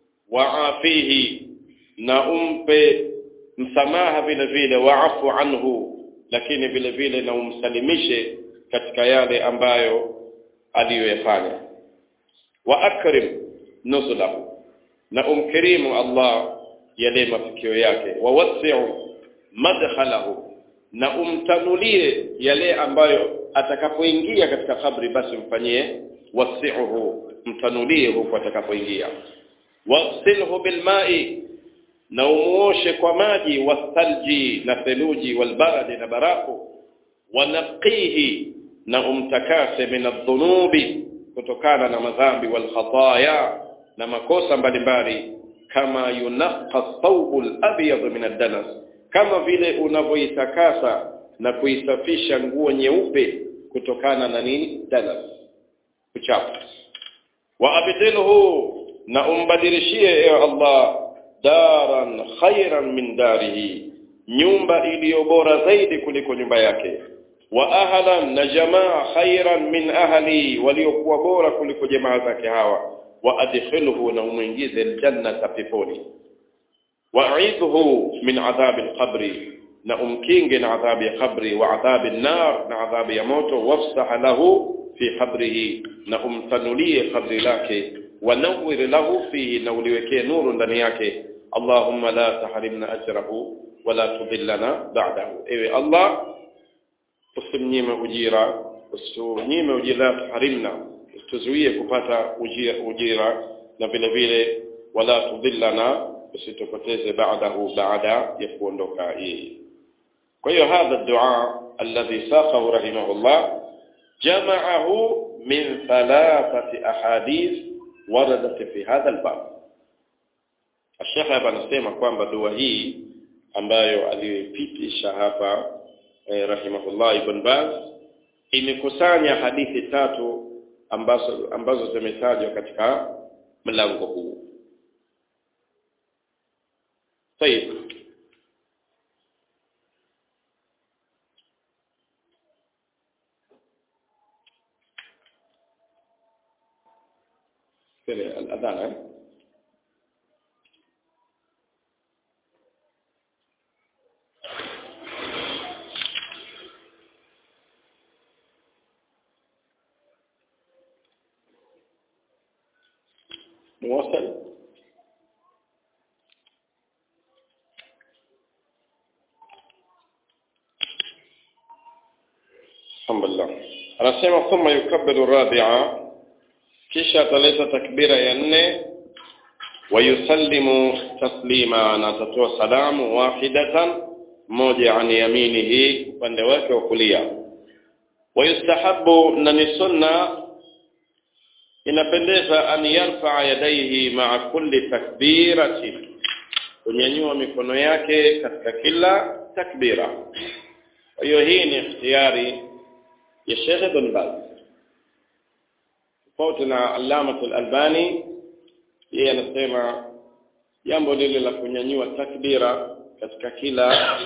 waafihi, na umpe msamaha vile vile, waafu anhu, lakini vile vile na umsalimishe katika yale ambayo aliyoyafanya. Wa akrim nuzulahu, na umkirimu Allah yale mafikio yake. Wa wasi'u madkhalahu, na umtanulie yale ambayo atakapoingia katika kabri, basi mfanyie wasi'uhu, mtanulie huko atakapoingia. Waghsilhu bilma'i, na umuoshe kwa maji, wathalji, na theluji, walbaradi, na barafu, wanaqihi, na umtakase min adh-dhunubi, kutokana na madhambi, wal khataya, na makosa mbalimbali, kama yunaqqa ath-thawbu al-abyad min ad-danas, kama vile unavyoitakasa na kuisafisha nguo nyeupe kutokana na nini? Danas, uchafu. Wa abdilhu, na umbadilishie ya Allah daran khairan min darihi, nyumba iliyo bora zaidi kuliko nyumba yake. Wa ahlan, na jamaa khairan min ahli, waliokuwa bora kuliko jamaa zake hawa. Wa adkhilhu, na umuingize aljannata peponi. Wa a'idhu min adhabi alqabri, na umkinge na adhabi ya qabri. Wa adhabi an-nar, na adhabi ya moto. Wafsah lahu fi qabrihi, na umtanulie qabri lake. Wa nawwir lahu fihi, na uliwekee nuru ndani yake. Allahumma la tahrimna ajrahu wa la tudillana ba'dahu, ewe Allah usimnyime ujira, usinyime ujira, harimna, usituzuie kupata ujira, ujira na vile vile wala tudillana, usitupoteze ba'dahu, baada ya kuondoka yeye. Kwa hiyo hadha dua alladhi saqahu rahimahullah jama'ahu min thalathati ahadith waradat fi hadha albab. Sheikh hapa anasema kwamba dua hii ambayo aliyopitisha hapa eh, rahimahullah Ibn Baz imekusanya hadithi tatu ambazo ambazo zimetajwa katika mlango huu. Sahihi. Sasa al-adhan موصل. anasema thumma yukabbiru rabi'a, kisha ataleta takbira ya nne, wa yusallimu taslima, na atatoa salamu wahidatan, moja an yaminihi, upande wake wa kulia. Wa yustahabbu, na ni sunna, inapendeza, an yarfa'a yadayhi ma'a kulli takbiratin, kunyanyua mikono yake katika kila takbira. Kwa hiyo hii ni ikhtiyari ya Sheikh Ibn Baz. Tofauti na Allama al-Albani, yeye anasema jambo lile la kunyanyua takbira katika kila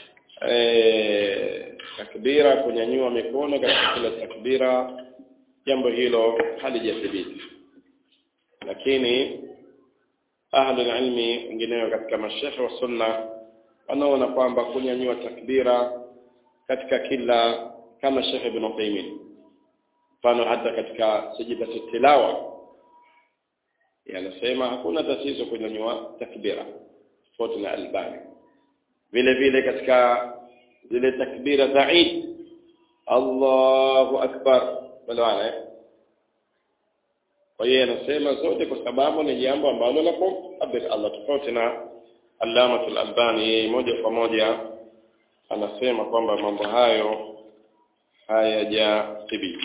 eh takbira, kunyanyua mikono katika kila takbira, jambo hilo halijathibiti. Lakini ahli ilmi wengineo katika mashaikh wa sunna wanaona kwamba kunyanyua takbira katika kila, kama Sheikh Ibn Uthaymeen mfano hata katika sijida tilawa yanasema hakuna tatizo kunyanyua takbira, tofauti na Albani. Vile vile katika zile takbira za Eid, Allahu akbar, balawana. Kwa hiyo anasema zote kwa sababu ni jambo ambalo la kumabir Allah, tofauti na Allama al-Albani moja kwa moja anasema kwamba mambo hayo hayajathibiti.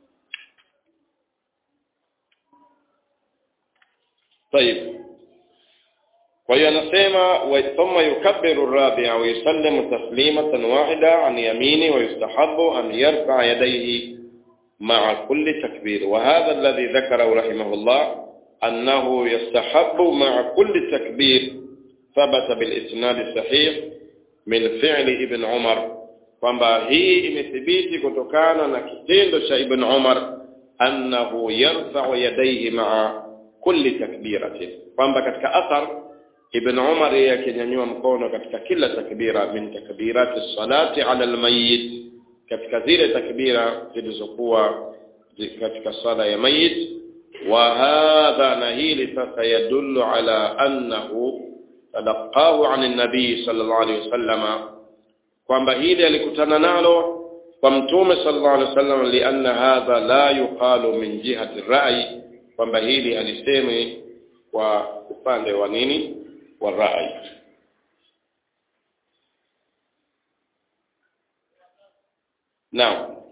طيب, kwa hiyo anasema wa thumma yukabbiru ar-rabi'a wa yusallimu taslimatan wahida an yamini, wa yustahabbu an yarfa'a yadayhi ma'a kulli takbir. Wa hadha alladhi dhakarahu rahimahullah annahu yustahabbu ma'a kulli takbir thabata bil isnad sahih min fi'li Ibn Umar, kwamba hii imethibiti kutokana na kitendo cha Ibn Umar annahu yarfa'u yadayhi ma'a kulli takbiratin, kwamba katika athar Ibn Umar yakinyanyua mkono katika kila takbira, min takbirati salati ala almayyit, katika zile takbira zilizokuwa katika sala ya mayit. Wa hadha, na hili sasa yadullu ala annahu talaqahu an an-nabi sallallahu alayhi wasallam, kwamba hili alikutana nalo kwa mtume sallallahu alayhi wasallam, lianna hadha la yuqalu min jihati ar-ra'i, kwamba hili alisemi kwa upande wa nini, wa rai. Naam.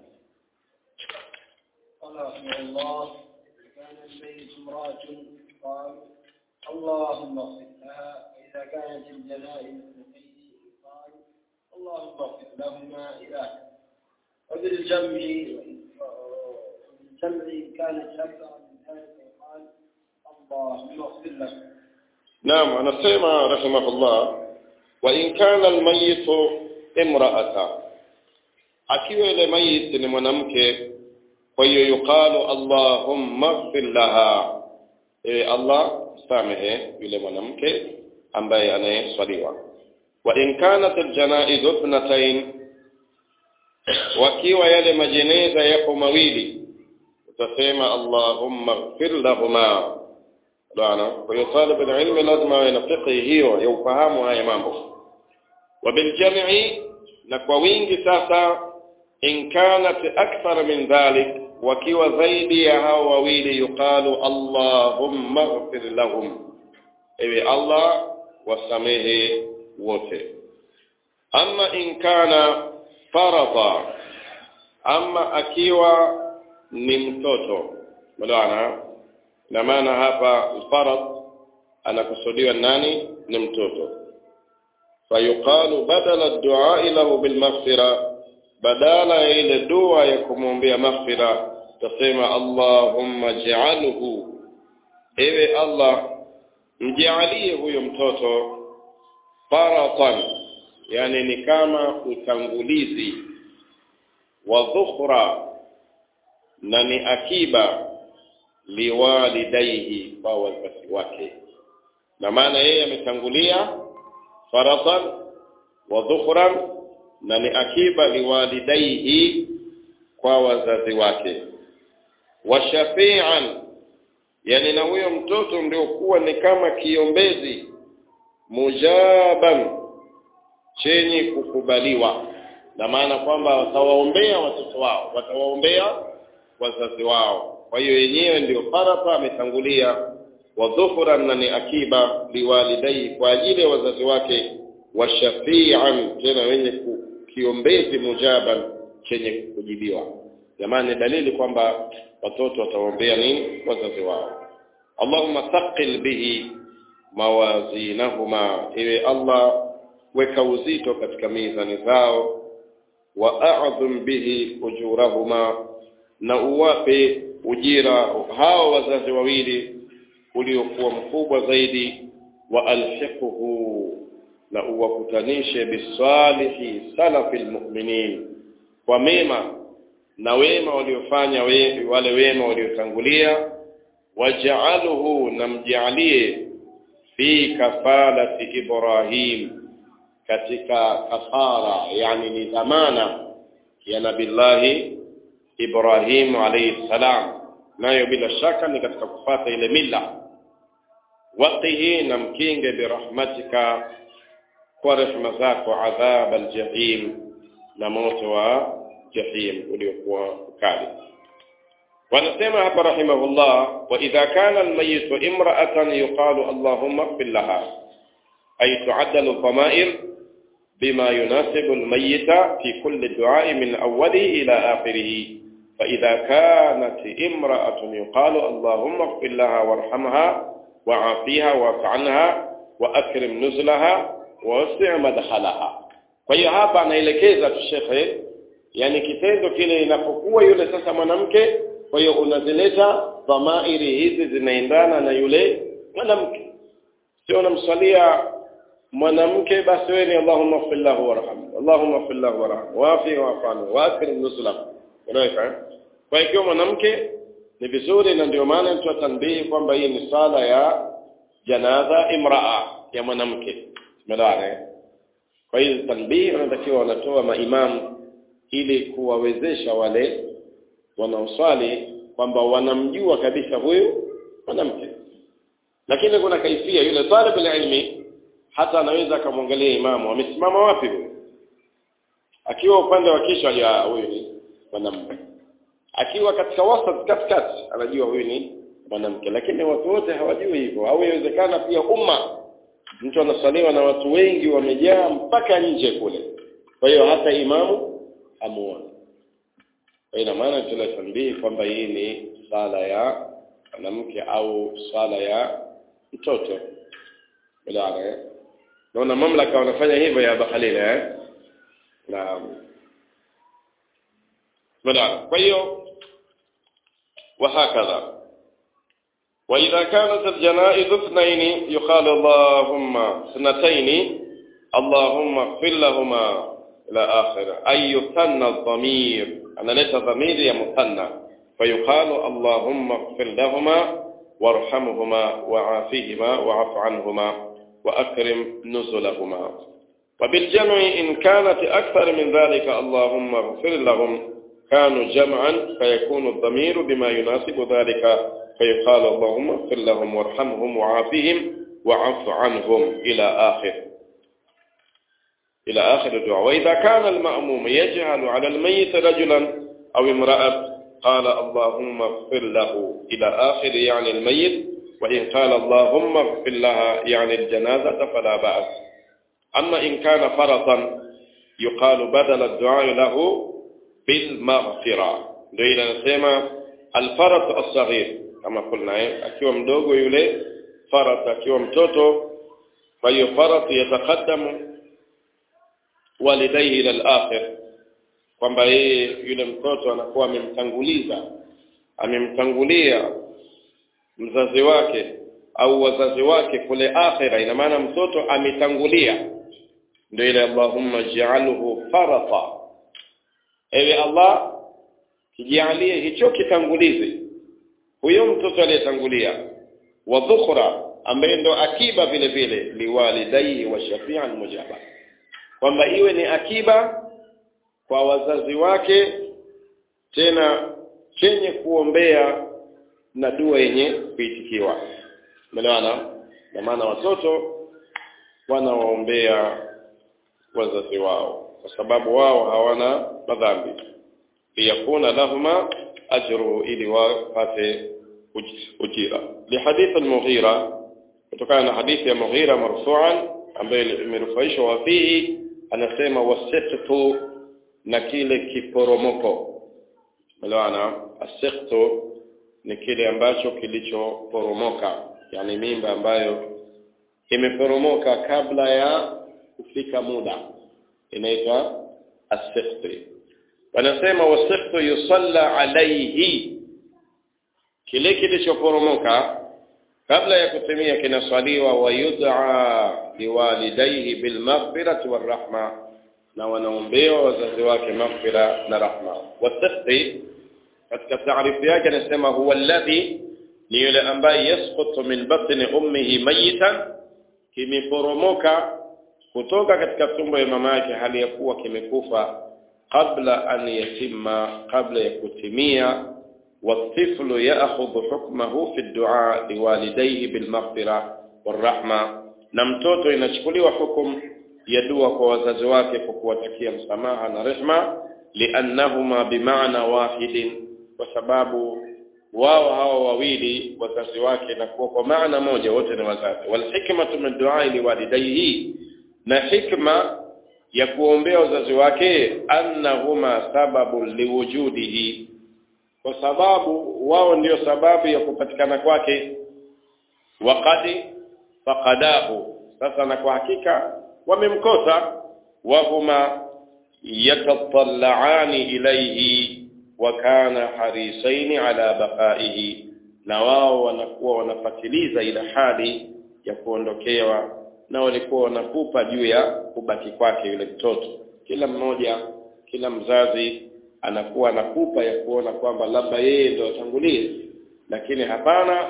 Allah كان البيت امرأة قال اللهم اغفر لها، وإذا كانت الجنائز نقيت قال اللهم اغفر لهما إله. وبالجمع وبالجمع كانت أكثر من ذلك قال اللهم اغفر له. نعم. anasema rahimahullah, wa in kana almayyit imra'ata, akiwa ile mayit ni mwanamke, kwa hiyo yuqalu Allahumma ighfir laha, e Allah samehe yule mwanamke ambaye anayeswaliwa. Wa in kanat aljanaiz ithnatayn, wakiwa yale majeneza yapo mawili, utasema Allahumma ighfir lahuma. Bwana, kwa hiyo talib alilm lazima yanafiqhi hiyo ya ufahamu haya mambo. Wa bil jam'i, na kwa wingi sasa, in kanat akthar min dhalik, wakiwa zaidi ya hao wawili, yuqalu Allahumma ighfir lahum, ewe Allah wasamehe wote. Amma in kana farada, amma akiwa ni mtoto, bwana, na maana hapa farad anakusudiwa nani? Ni mtoto. Fayuqalu badala ad-du'a lahu bil maghfira, badala ile dua ya kumwombea maghfira tasema Allahumma ij'alhu, ewe Allah mjaalie huyo mtoto faratan, yani ni kama utangulizi, wa dhukhra, na ni akiba, liwalidayhi, kwa wazazi wake. Na maana yeye ametangulia faratan wa dhukhran, na ni akiba liwalidayhi, kwa wazazi wake. Wa shafi'an, yani na huyo mtoto ndio kuwa ni kama kiombezi, mujaban, chenye kukubaliwa, na maana kwamba watawaombea watoto wao, watawaombea wazazi wao. Kwa hiyo yenyewe ndio faradha ametangulia, wa dhuhran na ni akiba liwalidai kwa ajili ya wazazi wake, wa shafi'an tena wenye kiombezi mujaban chenye kujibiwa. Jamani, dalili kwamba watoto wataombea nini wazazi wao. Allahumma thaqil bihi mawazinahuma, ewe Allah weka uzito katika mizani zao, wa a'dhim bihi ujurahuma, na uwape ujira hao wazazi wawili uliokuwa mkubwa zaidi, wa alhiquhu, na uwakutanishe bisalihi salafil mu'minin, kwa mema na wema waliofanya we, wale wema waliotangulia, waj'aluhu, na mjalie fi kafalati Ibrahim, katika kafara yani ni dhamana ya nabillahi Ibrahim alayhi salam, nayo bila shaka ni katika kufuata ile mila. Waqihi, na mkinge birahmatika, kwa rehema zako, adhab aljahim, na moto wa jahim uliokuwa kali. Wanasema hapa rahimahullah, wa idha kana almayyit imra'atan yuqalu Allahumma ighfir laha, ay tu'addalu dhamair bima yunasibu almayyita fi kulli du'a min awwalihi ila akhirih. fa idha kanat imra'atun yuqalu Allahumma ighfir laha warhamha wa'afiha wa'fu 'anha wa akrim nuzlaha wa wasi' madkhalaha. Kwa hiyo hapa anaelekeza tu shekhe, yani kitendo kile inapokuwa yule sasa mwanamke, kwa hiyo unazileta dhamairi hizi zinaendana na yule mwanamke. Sio unamswalia mwanamke basi wewe ni Allahumma ighfir lahu warhamhu, Allahumma ighfir lahu warhamhu wa'afihi wa'fu 'anhu wa akrim nuzlahu. Unaelewa? Kwa hiyo mwanamke ni vizuri, na ndio maana mtu atanbihi kwamba hii ni sala ya janaza imraa ya mwanamke. Umeelewa? Kwa hiyo tanbihi wanatakiwa wanatoa maimamu ili kuwawezesha wale wanaoswali kwamba wanamjua kabisa huyu mwanamke. Lakini kuna kaifia, yule talib ilmi hata anaweza kumwangalia imamu amesimama wapi huyu, akiwa upande wa kisha ya huyu ni mwanamke, akiwa katika wasat katikati anajua huyu ni mwanamke. Lakini watu wote hawajui hivyo, au inawezekana pia umma mtu anasaliwa na watu wengi wamejaa mpaka nje kule, kwa hiyo hata imamu amuone. Kwa ina maana tunatambii kwamba hii ni sala ya mwanamke au sala ya mtoto. Bila naona mamlaka wanafanya hivyo ya Bakhalil eh na bila. Kwa hiyo وهكذا وإذا كانت الجنائز اثنين يقال اللهم اثنتين اللهم اغفر لهما إلى آخر، أي يثنى الضمير، أنا ليس ضمير يا مثنى، فيقال اللهم اغفر لهما وارحمهما وعافيهما وعف عنهما وأكرم نزلهما. وبالجمع إن كانت أكثر من ذلك اللهم اغفر لهم كانوا جمعا فيكون الضمير بما يناسب ذلك، فيقال اللهم اغفر لهم وارحمهم وعافيهم وعف عنهم إلى آخر إلى آخر الدعاء. وإذا كان المأموم يجعل على الميت رجلا أو امرأة قال اللهم اغفر له إلى آخر يعني الميت، وإن قال اللهم اغفر لها يعني الجنازة فلا بأس. أما إن كان فرطا يقال بدل الدعاء له بالمغفرة. ndio nasema الفرط الصغير kama قلنا, akiwa mdogo yule farat, akiwa mtoto, kwa hiyo farat yataqaddamu walidayhi ila al-akhir, kwamba yeye yule mtoto anakuwa amemtanguliza amemtangulia mzazi wake au wazazi wake kule akhira. Ina maana mtoto ametangulia, ndio ile Allahumma ij'alhu farata, ewe Allah kijalie hicho kitangulizi huyo mtoto aliyetangulia, wa dhukhra ambaye ndo akiba vile vile liwalidayhi wa shafi'an mujaba, kwamba iwe ni akiba kwa wazazi wake, tena chenye kuombea na dua yenye kuitikiwa. Umeelewana? Na maana watoto wanawaombea wazazi wao. kwa sababu wao hawana madhambi, liyakuna lahuma ajru, ili wapate ujira. Lihadith al-Mughira, kutokana na hadithi ya Mughira marfu'an ambaye imerufaishwa wa fihi, anasema wasiqtu, na kile kiporomoko. Maana asiqtu ni kile ambacho kilichoporomoka, yani mimba ambayo imeporomoka kabla ya kufika muda, inaitwa asiqti. Wanasema wasiqtu yusalla alayhi, kile kilichoporomoka kabla ya kutimia kinaswaliwa, wa yud'a liwalidayhi bil maghfirati war rahma, na wanaombewa wazazi wake maghfira na rahma. Wasiqti katika taarifu yake anasema huwa alladhi, ni yule ambaye yasqutu min batni ummihi mayitan, kimeporomoka kutoka katika tumbo ya mama yake hali ya kuwa kimekufa, kabla an yatimma, kabla ya kutimia. والطفل يأخذ حكمه في الدعاء لوالديه بالمغفرة والرحمة, na mtoto inachukuliwa hukumu ya dua kwa wazazi wake kwa kuwatakia msamaha na rehema, liannahuma bimaana wahidin, kwa sababu wao hao wawili wazazi wake na kwa kwa maana moja, wote ni wazazi. Wal hikmatu min du'a liwalidayhi, na hikma ya kuombea wazazi wake, annahuma sababu liwujudihi, kwa sababu wao ndio sababu ya kupatikana kwake. Waqad faqadahu, sasa na kwa hakika wamemkosa. Wahuma yatatalla'ani ilayhi wa kana harisaini ala baqaihi, na wao wanakuwa wanafatiliza ila hali ya kuondokewa, na walikuwa wanakupa juu ya kubaki kwake yule mtoto. Kila mmoja, kila mzazi anakuwa anakupa ya kuona kwamba labda yeye ndio atangulie, lakini hapana,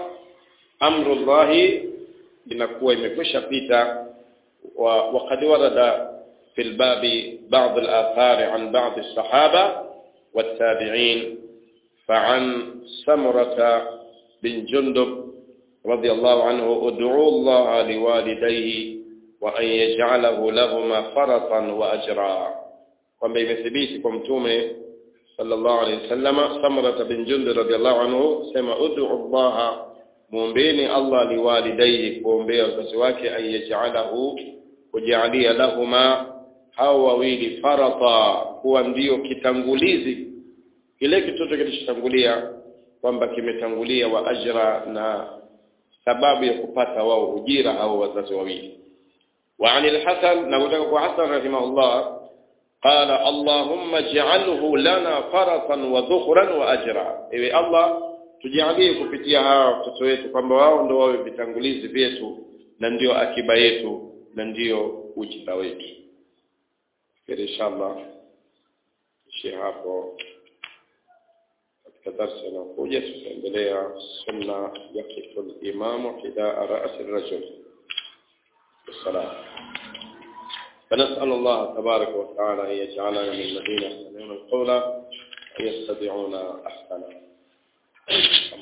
amrullahi inakuwa imekwisha pita. wa waqad warada fil babi ba'd al-athar an ba'd as-sahaba wat-tabi'in, fa'an Samurata bin Jundub radiyallahu anhu, ud'u Allah liwalidayhi wa an yaj'alahu lahumā faratan wa ajra, kwamba imethibiti kwa mtume sallallahu alayhi wasallam. Samurata bin Jundub radiyallahu anhu sema ud'u Allah, muombeni Allah liwalidayhi, kuombea wazazi wake, ayaj'alahu, kujalia lahuma, hao wawili, farata, kuwa ndio kitangulizi, kile kitoto kilichotangulia kwamba kimetangulia, wa ajra, na sababu ya kupata wao ujira hao wazazi wawili. Wa anil Hasan, na kutoka kwa Hasan rahimahullah, qala Allahumma ij'alhu lana faratan wa dhukhran wa ajra, ewe Allah tujalie kupitia hawa watoto wetu kwamba wao ndio wawe vitangulizi vyetu na ndio akiba yetu na ndio ujira wetu. Inshallah shi hapo katika darasa inayokuja tutaendelea sunna yaqifu al-imamu hidaa ra's ar-rajul bis-salat. فنسأل الله تبارك وتعالى أن يجعلنا من الذين يستمعون القول ويتبعون أحسنه.